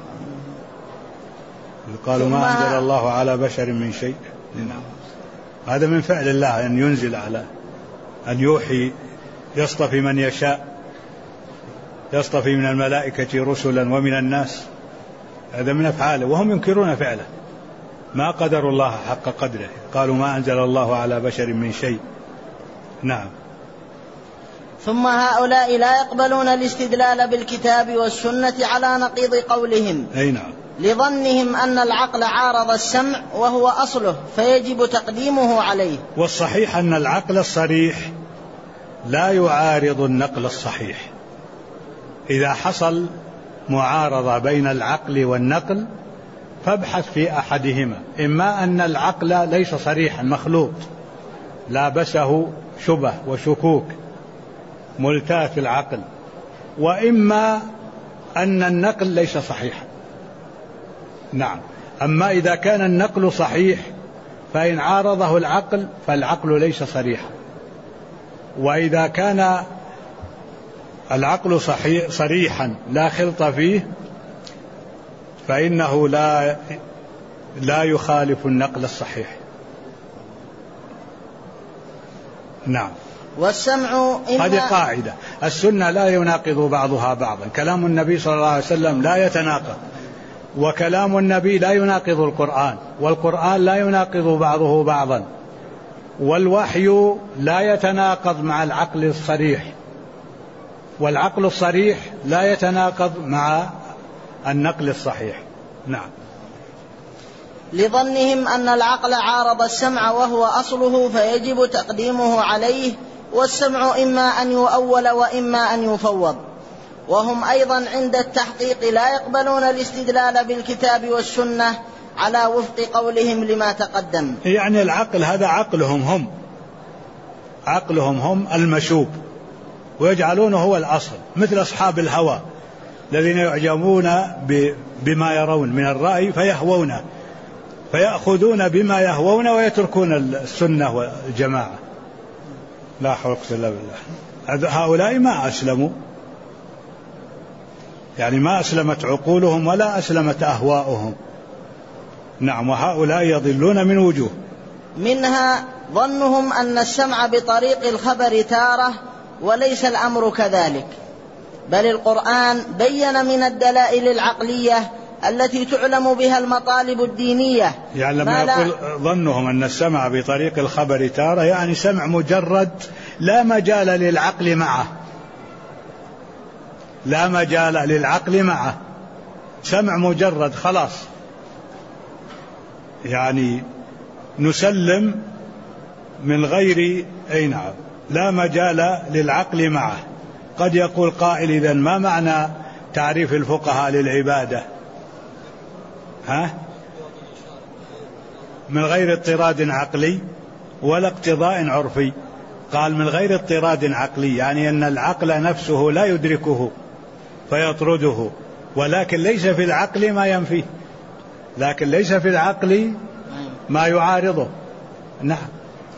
قالوا ما أنزل الله على بشر من شيء. نعم. هذا من فعل الله أن ينزل على أن يوحي، يصطفي من يشاء، يصطفي من الملائكة رسلا ومن الناس، هذا من أفعاله، وهم ينكرون فعله. ما قدر الله حق قدره، قالوا ما أنزل الله على بشر من شيء. نعم. ثم هؤلاء لا يقبلون الاستدلال بالكتاب والسنة على نقيض قولهم. أي نعم. لظنهم أن العقل عارض السمع وهو أصله فيجب تقديمه عليه. والصحيح أن العقل الصريح لا يعارض النقل الصحيح. إذا حصل معارضة بين العقل والنقل فابحث في أحدهما، إما أن العقل ليس صريحا مخلوط لابسه شبه وشكوك ملتاف العقل، وإما أن النقل ليس صحيحا. نعم. أما إذا كان النقل صحيح فإن عارضه العقل فالعقل ليس صريحا، وإذا كان العقل صريحا لا خلط فيه فإنه لا يخالف النقل الصحيح. نعم. والسمع هذه قاعدة، السنة لا يناقض بعضها بعضا، كلام النبي صلى الله عليه وسلم لا يتناقض، وكلام النبي لا يناقض القرآن، والقرآن لا يناقض بعضه بعضا، والوحي لا يتناقض مع العقل الصريح، والعقل الصريح لا يتناقض مع النقل الصحيح. نعم. لظنهم أن العقل عارض السمع وهو أصله فيجب تقديمه عليه، والسمع إما أن يؤول وإما أن يفوض. وهم أيضا عند التحقيق لا يقبلون الاستدلال بالكتاب والسنة على وفق قولهم لما تقدم. يعني العقل هذا عقلهم هم المشوب، ويجعلونه هو الأصل، مثل أصحاب الهوى الذين يعجبون بما يرون من الرأي فيهوونه، فيأخذون بما يهوون ويتركون السنة والجماعة. لا حول ولا قوة إلا بالله. هؤلاء ما أسلموا، يعني ما أسلمت عقولهم ولا أسلمت أهواؤهم. نعم. وهؤلاء يضلون من وجوه، منها ظنهم أن السمع بطريق الخبر تارة وليس الأمر كذلك، بل القرآن بين من الدلائل العقلية التي تعلم بها المطالب الدينية. يعني لما يقول ظنهم أن السمع بطريق الخبر تارة، يعني سمع مجرد لا مجال للعقل معه، لا مجال للعقل معه، سمع مجرد خلاص، يعني نسلم من غير نعم، لا مجال للعقل معه. قد يقول قائل إذن ما معنى تعريف الفقهاء للعبادة؟ من غير اضطراد عقلي ولا اقتضاء عرفي. قال من غير اضطراد عقلي، يعني أن العقل نفسه لا يدركه فيطرده، ولكن ليس في العقل ما ينفيه، لكن ليس في العقل ما يعارضه. نعم.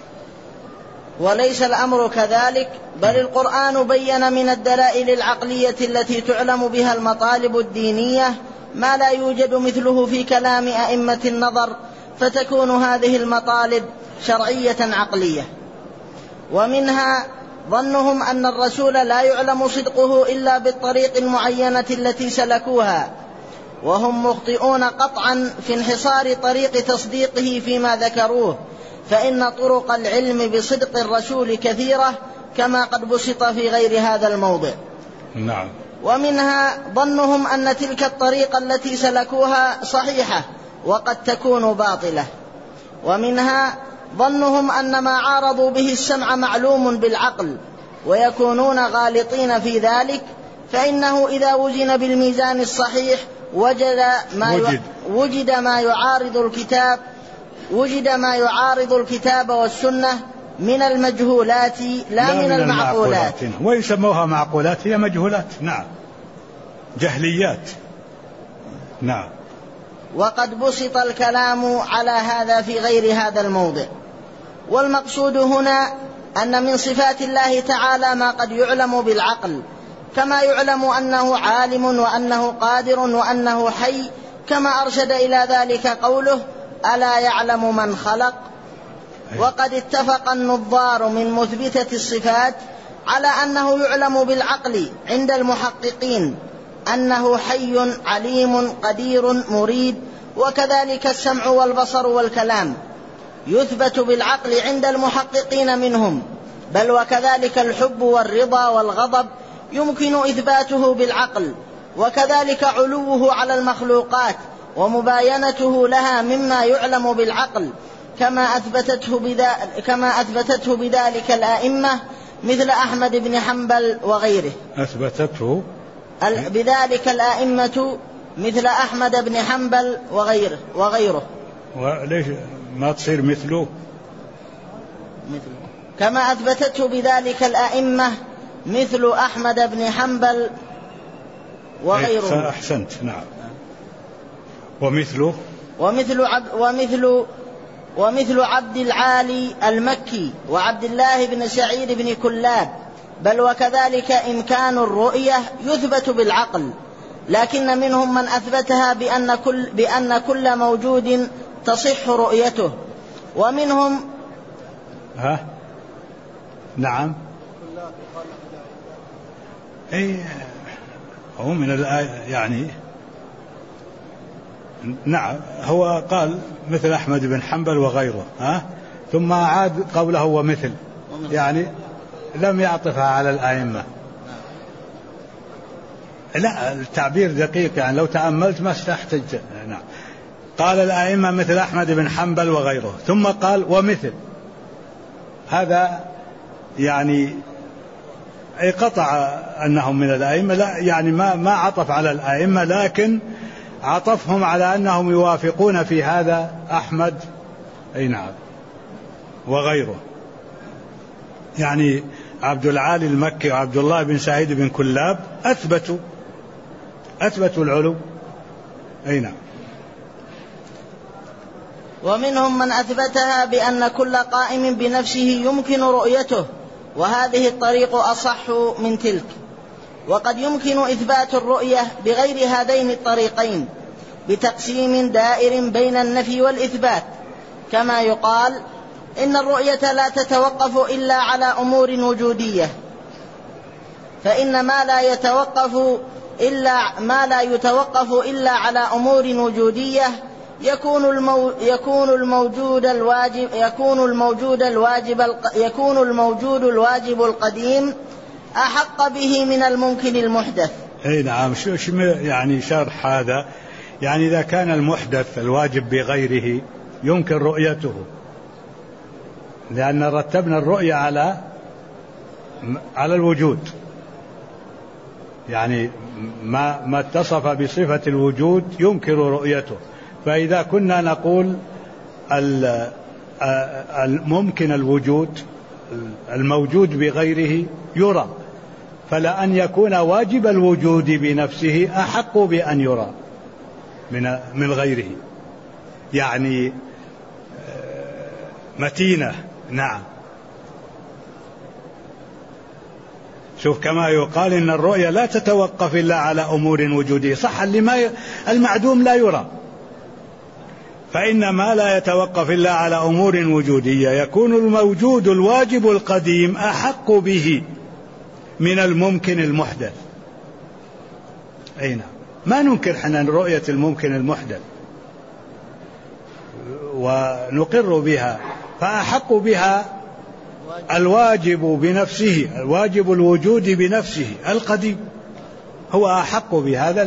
وليس الأمر كذلك، بل القرآن بين من الدلائل العقلية التي تعلم بها المطالب الدينية ما لا يوجد مثله في كلام أئمة النظر، فتكون هذه المطالب شرعية عقلية. ومنها ظنهم أن الرسول لا يعلم صدقه إلا بالطريق المعينة التي سلكوها، وهم مخطئون قطعا في انحصار طريق تصديقه فيما ذكروه، فإن طرق العلم بصدق الرسول كثيرة كما قد بسط في غير هذا الموضع. نعم. ومنها ظنهم أن تلك الطريقة التي سلكوها صحيحة وقد تكون باطلة. ومنها ظنهم أن ما عارضوا به السمع معلوم بالعقل ويكونون غالطين في ذلك، فإنه إذا وزن بالميزان الصحيح وجد ما يعارض الكتاب وجد ما يعارض الكتاب والسنة من المجهولات لا من المعقولات. وإن سموها معقولات هي مجهولات، نعم، جهليات، نعم. وقد بسط الكلام على هذا في غير هذا الموضع. والمقصود هنا أن من صفات الله تعالى ما قد يعلم بالعقل، كما يعلم أنه عالم وأنه قادر وأنه حي، كما أرشد إلى ذلك قوله: ألا يعلم من خلق. وقد اتفق النظار من مثبتة الصفات على أنه يعلم بالعقل عند المحققين أنه حي عليم قدير مريد، وكذلك السمع والبصر والكلام يثبت بالعقل عند المحققين منهم، بل وكذلك الحب والرضا والغضب يمكن إثباته بالعقل، وكذلك علوه على المخلوقات ومباينته لها مما يعلم بالعقل، كما أثبتته بذلك الآئمة مثل أحمد بن حنبل وغيره. أثبتته بذلك الآئمة مثل أحمد بن حنبل وغيره. وليش ما تصير مثله؟ كما أثبتته بذلك الآئمة مثل أحمد بن حنبل وغيره. أحسنت، نعم. ومثله ومثل عبد العالي المكي وعبد الله بن سعيد بن كلاب، بل وكذلك إمكان الرؤية يثبت بالعقل، لكن منهم من أثبتها بأن كل موجود تصح رؤيته، ومنهم نعم هو من الآية يعني نعم، هو قال مثل أحمد بن حنبل وغيره، ثم عاد قوله ومثل، يعني لم يعطفها على الآئمة. لا، التعبير دقيق، يعني لو تأملت ما استحتج. نعم، قال الآئمة مثل أحمد بن حنبل وغيره، ثم قال ومثل، هذا يعني قطع أنهم من الآئمة، لا يعني ما عطف على الآئمة، لكن عطفهم على أنهم يوافقون في هذا أحمد نعم وغيره. يعني عبد العالي المكي وعبد الله بن سعيد بن كلاب أثبتوا العلو. نعم. ومنهم من أثبتها بأن كل قائم بنفسه يمكن رؤيته، وهذه الطريق أصح من تلك. وقد يمكن إثبات الرؤية بغير هذين الطريقين بتقسيم دائر بين النفي والإثبات، كما يقال إن الرؤية لا تتوقف إلا على أمور وجودية، فإن ما لا يتوقف إلا على أمور وجودية يكون الموجود الواجب القديم أحق به من الممكن المحدث. نعم. شو يعني شرح هذا؟ يعني إذا كان المحدث الواجب بغيره يمكن رؤيته، لأن رتبنا الرؤية على الوجود، يعني ما اتصف بصفة الوجود يمكن رؤيته. فإذا كنا نقول ممكن الوجود الموجود بغيره يرى، فلأن يكون واجب الوجود بنفسه أحق بأن يرى من غيره، يعني متينة. نعم. شوف كما يقال إن الرؤية لا تتوقف إلا على أمور وجودية، صح، المعدوم لا يرى، فإن ما لا يتوقف إلا على أمور وجودية يكون الموجود الواجب القديم أحق به من الممكن المحدث. نعم. ما ننكر حنا رؤية الممكن المحدث ونقر بها، فأحق بها الواجب بنفسه، الواجب الوجود بنفسه القديم هو أحق بهذا،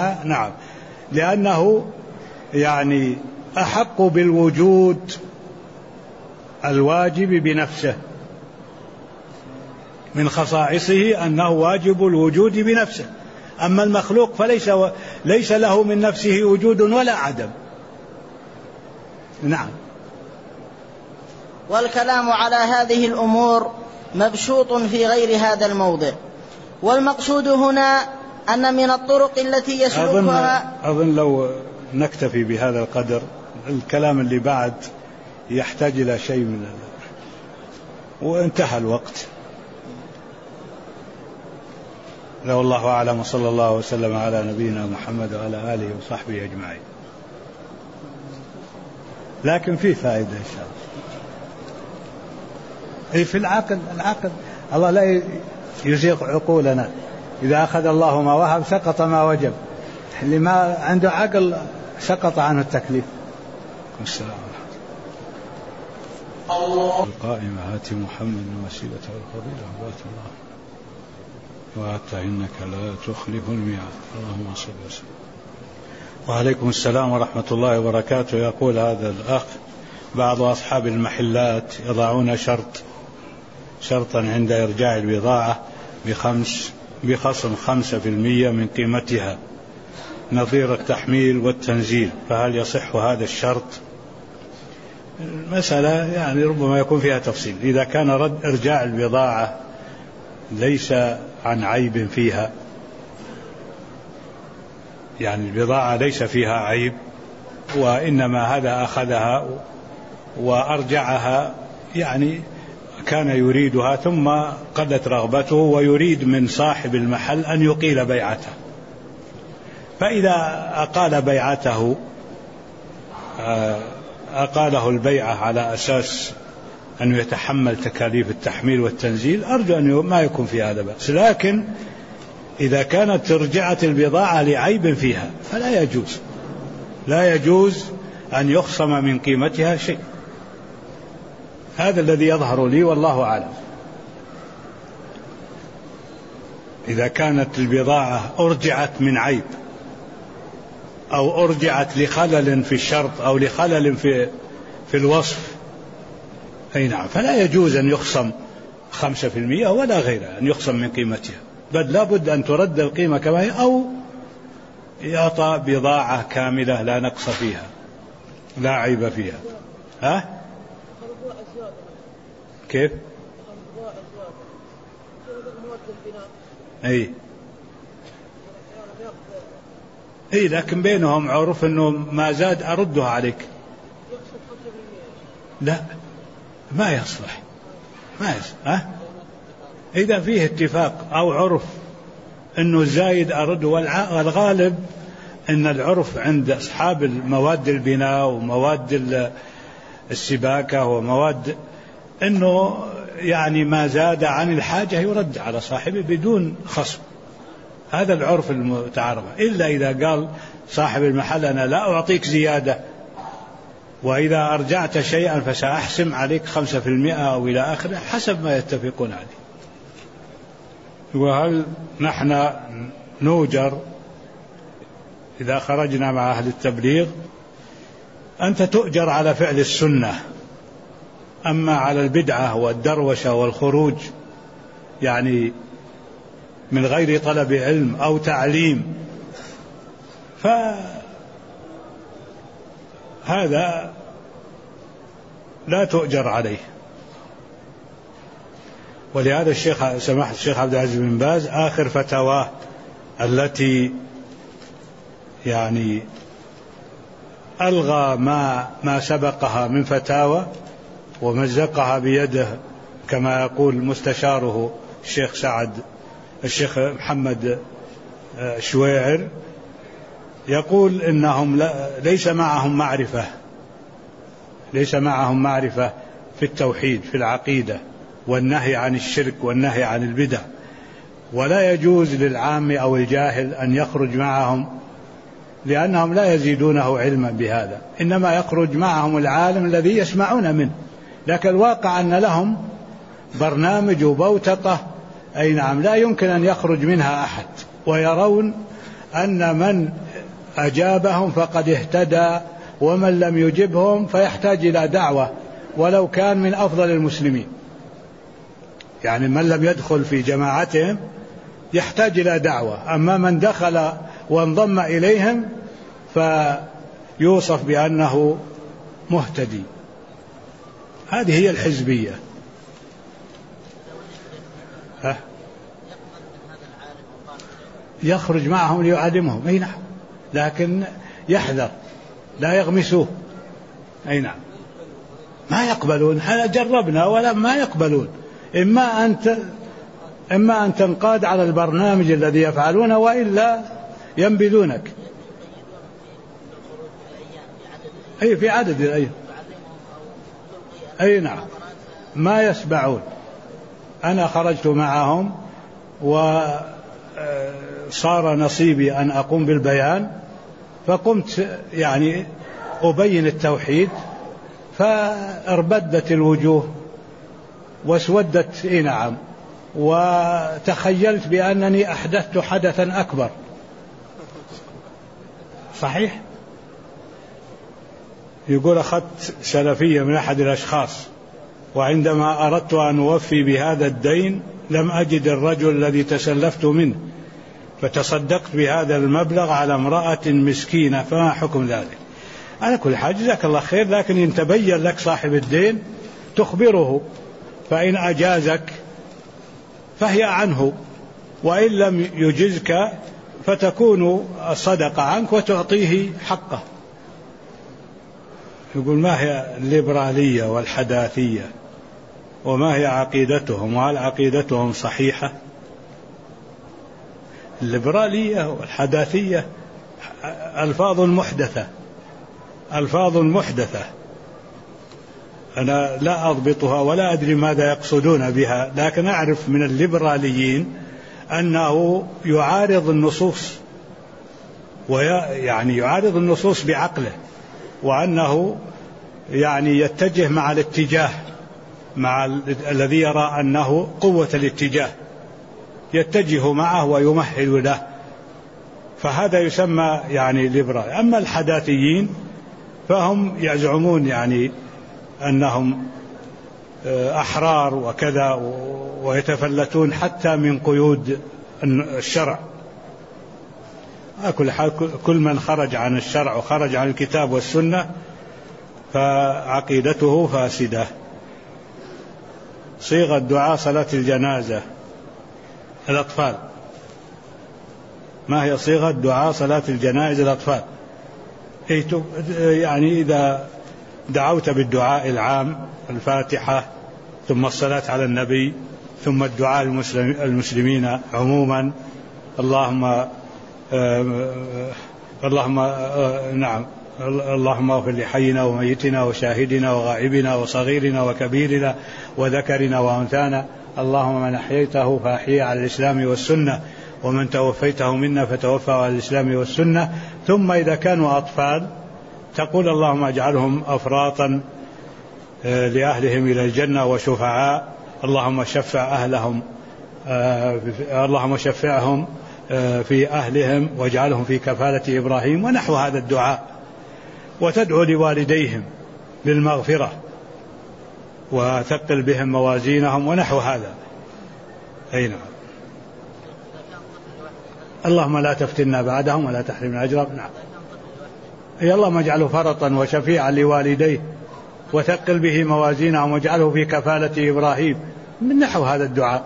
لأنه يعني أحق بالوجود الواجب بنفسه، من خصائصه أنه واجب الوجود بنفسه. أما المخلوق فليس له من نفسه وجود ولا عدم. نعم. والكلام على هذه الأمور مبسوط في غير هذا الموضع. والمقصود هنا أن من الطرق التي يسلكها أظن لو نكتفي بهذا القدر، الكلام اللي بعد يحتاج إلى شيء من وانتهى الوقت. لو الله أعلم، صلى الله وسلم على نبينا محمد وعلى آله وصحبه أجمعين. لكن في فائدة إن شاء الله. في العقل الله لا يزيغ عقولنا. إذا أخذ الله ما وهب سقط ما وجب. اللي ما عنده عقل سقط عنه التكليف. السلام عليكم. القائمة هات محمد وسيلة والفضيلة وبات الله وأتى إنك لا تخلف الميعاد. اللهم صل وسلم. وعليكم السلام ورحمة الله وبركاته. يقول هذا الأخ: بعض أصحاب المحلات يضعون شرطا عند إرجاع البضاعة بخصم 5% من قيمتها نظير التحميل والتنزيل، فهل يصح هذا الشرط؟ المسألة يعني ربما يكون فيها تفصيل. إذا كان إرجاع البضاعة ليس عن عيب فيها، يعني البضاعة ليس فيها عيب، وإنما هذا أخذها وأرجعها، يعني كان يريدها ثم قلت رغبته ويريد من صاحب المحل أن يقيل بيعته، فإذا أقال بيعته أقاله البيعة على أساس أنه يتحمل تكاليف التحميل والتنزيل، أرجو أن ما يكون في هذا بأس. لكن إذا كانت ترجعت البضاعة لعيب فيها لا يجوز أن يخصم من قيمتها شيء. هذا الذي يظهر لي والله أعلم. إذا كانت البضاعة أرجعت من عيب أو أرجعت لخلل في الشرط أو لخلل في الوصف، أي نعم، فلا يجوز أن يخصم 5% ولا غيره، أن يخصم من قيمتها، بل لا بد أن ترد القيمة كما هي، أو يعطى بضاعة كاملة لا نقص فيها لا عيب فيها. ها؟ كيف؟ أي لكن بينهم عرف أنه ما زاد أردها عليك. لا، ما يصلح. ها؟ إذا فيه اتفاق أو عرف أنه زايد أرد، والغالب أن العرف عند أصحاب المواد البناء ومواد السباكة ومواد أنه يعني ما زاد عن الحاجة يرد على صاحبه بدون خصم. هذا العرف المتعارف، إلا إذا قال صاحب المحل أنا لا أعطيك زيادة، وإذا أرجعت شيئا فسأحسم عليك 5% أو إلى آخره، حسب ما يتفقون عليه. وهل نحن نوجر إذا خرجنا مع أهل التبليغ؟ أنت تؤجر على فعل السنة، أما على البدعة والدروشة والخروج يعني من غير طلب علم أو تعليم، فهذا لا تؤجر عليه. ولهذا سماحة الشيخ عبد العزيز بن باز آخر فتاواه التي يعني ألغى ما سبقها من فتاوى ومزقها بيده، كما يقول مستشاره الشيخ محمد شويعر، يقول إنهم ليس معهم معرفة في التوحيد في العقيدة والنهي عن الشرك والنهي عن البدع، ولا يجوز للعام أو الجاهل أن يخرج معهم، لأنهم لا يزيدونه علما بهذا، إنما يخرج معهم العالم الذي يسمعون منه. لكن الواقع أن لهم برنامج وبوتقة، أي نعم، لا يمكن أن يخرج منها أحد، ويرون أن من أجابهم فقد اهتدى، ومن لم يجبهم فيحتاج إلى دعوة ولو كان من أفضل المسلمين. يعني من لم يدخل في جماعتهم يحتاج إلى دعوة، أما من دخل وانضم إليهم فيوصف بأنه مهتدي. هذه هي الحزبية. يخرج معهم ليعلمهم، أي نعم، لكن يحذر لا يغمسوه، أي نعم، ما يقبلون. جربنا ولا ما يقبلون. إما أن تنقاد على البرنامج الذي يفعلونه، وإلا ينبذونك. أي في عدد الأيام، أي نعم، ما يسبعون. أنا خرجت معهم وصار نصيبي أن أقوم بالبيان، فقمت يعني أبين التوحيد، فاربدت الوجوه واسودت، نعم، وتخيلت بأنني أحدثت حدثا أكبر. صحيح. يقول أخذت سلفية من أحد الأشخاص، وعندما أردت أن أوفي بهذا الدين لم أجد الرجل الذي تسلفت منه، فتصدقت بهذا المبلغ على امرأة مسكينة، فما حكم ذلك؟ على كل حال جزاك الله خير، لكن إن تبين لك صاحب الدين تخبره، فإن أجازك فهي عنه، وإن لم يجزك فتكون الصدقة عنك وتعطيه حقه. يقول ما هي الليبرالية والحداثية، وما هي عقيدتهم، وهل عقيدتهم صحيحة؟ الليبرالية والحداثية ألفاظ محدثة، أنا لا أضبطها ولا أدري ماذا يقصدون بها، لكن أعرف من الليبراليين أنه يعارض النصوص، ويعني يعارض النصوص بعقله، وأنه يعني يتجه مع الاتجاه، مع الذي يرى أنه قوة الاتجاه يتجه معه ويمهل له، فهذا يسمى يعني ليبرال. أما الحداثيين فهم يزعمون يعني أنهم أحرار وكذا، ويتفلتون حتى من قيود الشرع. كل من خرج عن الشرع وخرج عن الكتاب والسنة فعقيدته فاسدة. صيغة دعاء صلاة الجنازة الأطفال، ما هي صيغة دعاء صلاة الجنائز الأطفال؟ يعني إذا دعوت بالدعاء العام، الفاتحة ثم الصلاة على النبي ثم الدعاء المسلمين عموما، اللهم اغفر لحينا وميتنا وشاهدنا وغائبنا وصغيرنا وكبيرنا وذكرنا وأنثانا، اللهم من أحييته فأحيي على الإسلام والسنة، ومن توفيته منا فتوفى على الإسلام والسنة. ثم إذا كانوا أطفال تقول اللهم اجعلهم أفراطا لأهلهم إلى الجنة وشفعاء، اللهم شفعهم في أهلهم واجعلهم في كفالة إبراهيم، ونحو هذا الدعاء. وتدعو لوالديهم بالمغفرة وثقل بهم موازينهم ونحو هذا. أي نعم. اللهم لا تفتنا بعدهم ولا تحرمنا أجرهم. نعم. أي اللهم اجعله فرطا وشفيعا لوالديه وثقل به موازينهم واجعله في كفالة إبراهيم، من نحو هذا الدعاء.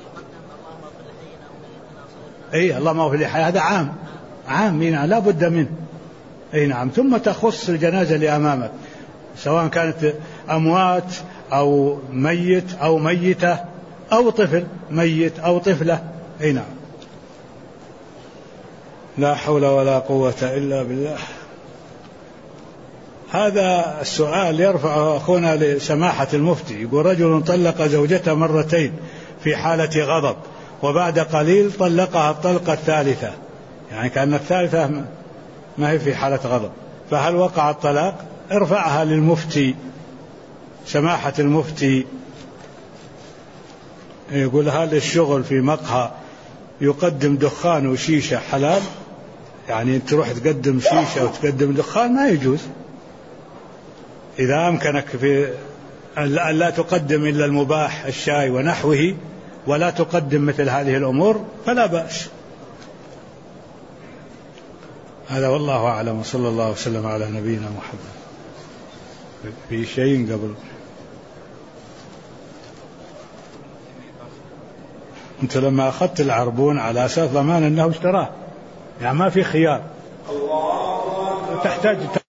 أي اللهم اغفر لي، هذا عام لا بد منه. أي نعم. ثم تخص الجنازة اللي أمامك، سواء كانت أموات أو ميت أو ميتة أو طفل ميت أو طفلة. أي نعم. لا حول ولا قوة إلا بالله. هذا السؤال يرفعه أخونا لسماحة المفتي، يقول رجل طلق زوجته مرتين في حالة غضب، وبعد قليل طلقها الطلقة الثالثة، يعني كأن الثالثة ما هي في حالة غضب، فهل وقع الطلاق؟ ارفعها للمفتي سماحة المفتي. يقول هل الشغل في مقهى يقدم دخان وشيشة حلال؟ يعني تروح تقدم شيشة وتقدم دخان ما يجوز. إذا أمكنك في أن لا تقدم إلا المباح، الشاي ونحوه، ولا تقدم مثل هذه الأمور فلا بأس. هذا والله أعلم، وصلى الله وسلم على نبينا محمد. في شيء قبل أنت لما أخذت العربون على أساس ضمان أنه اشتراه، يعني ما في خيار، تحتاج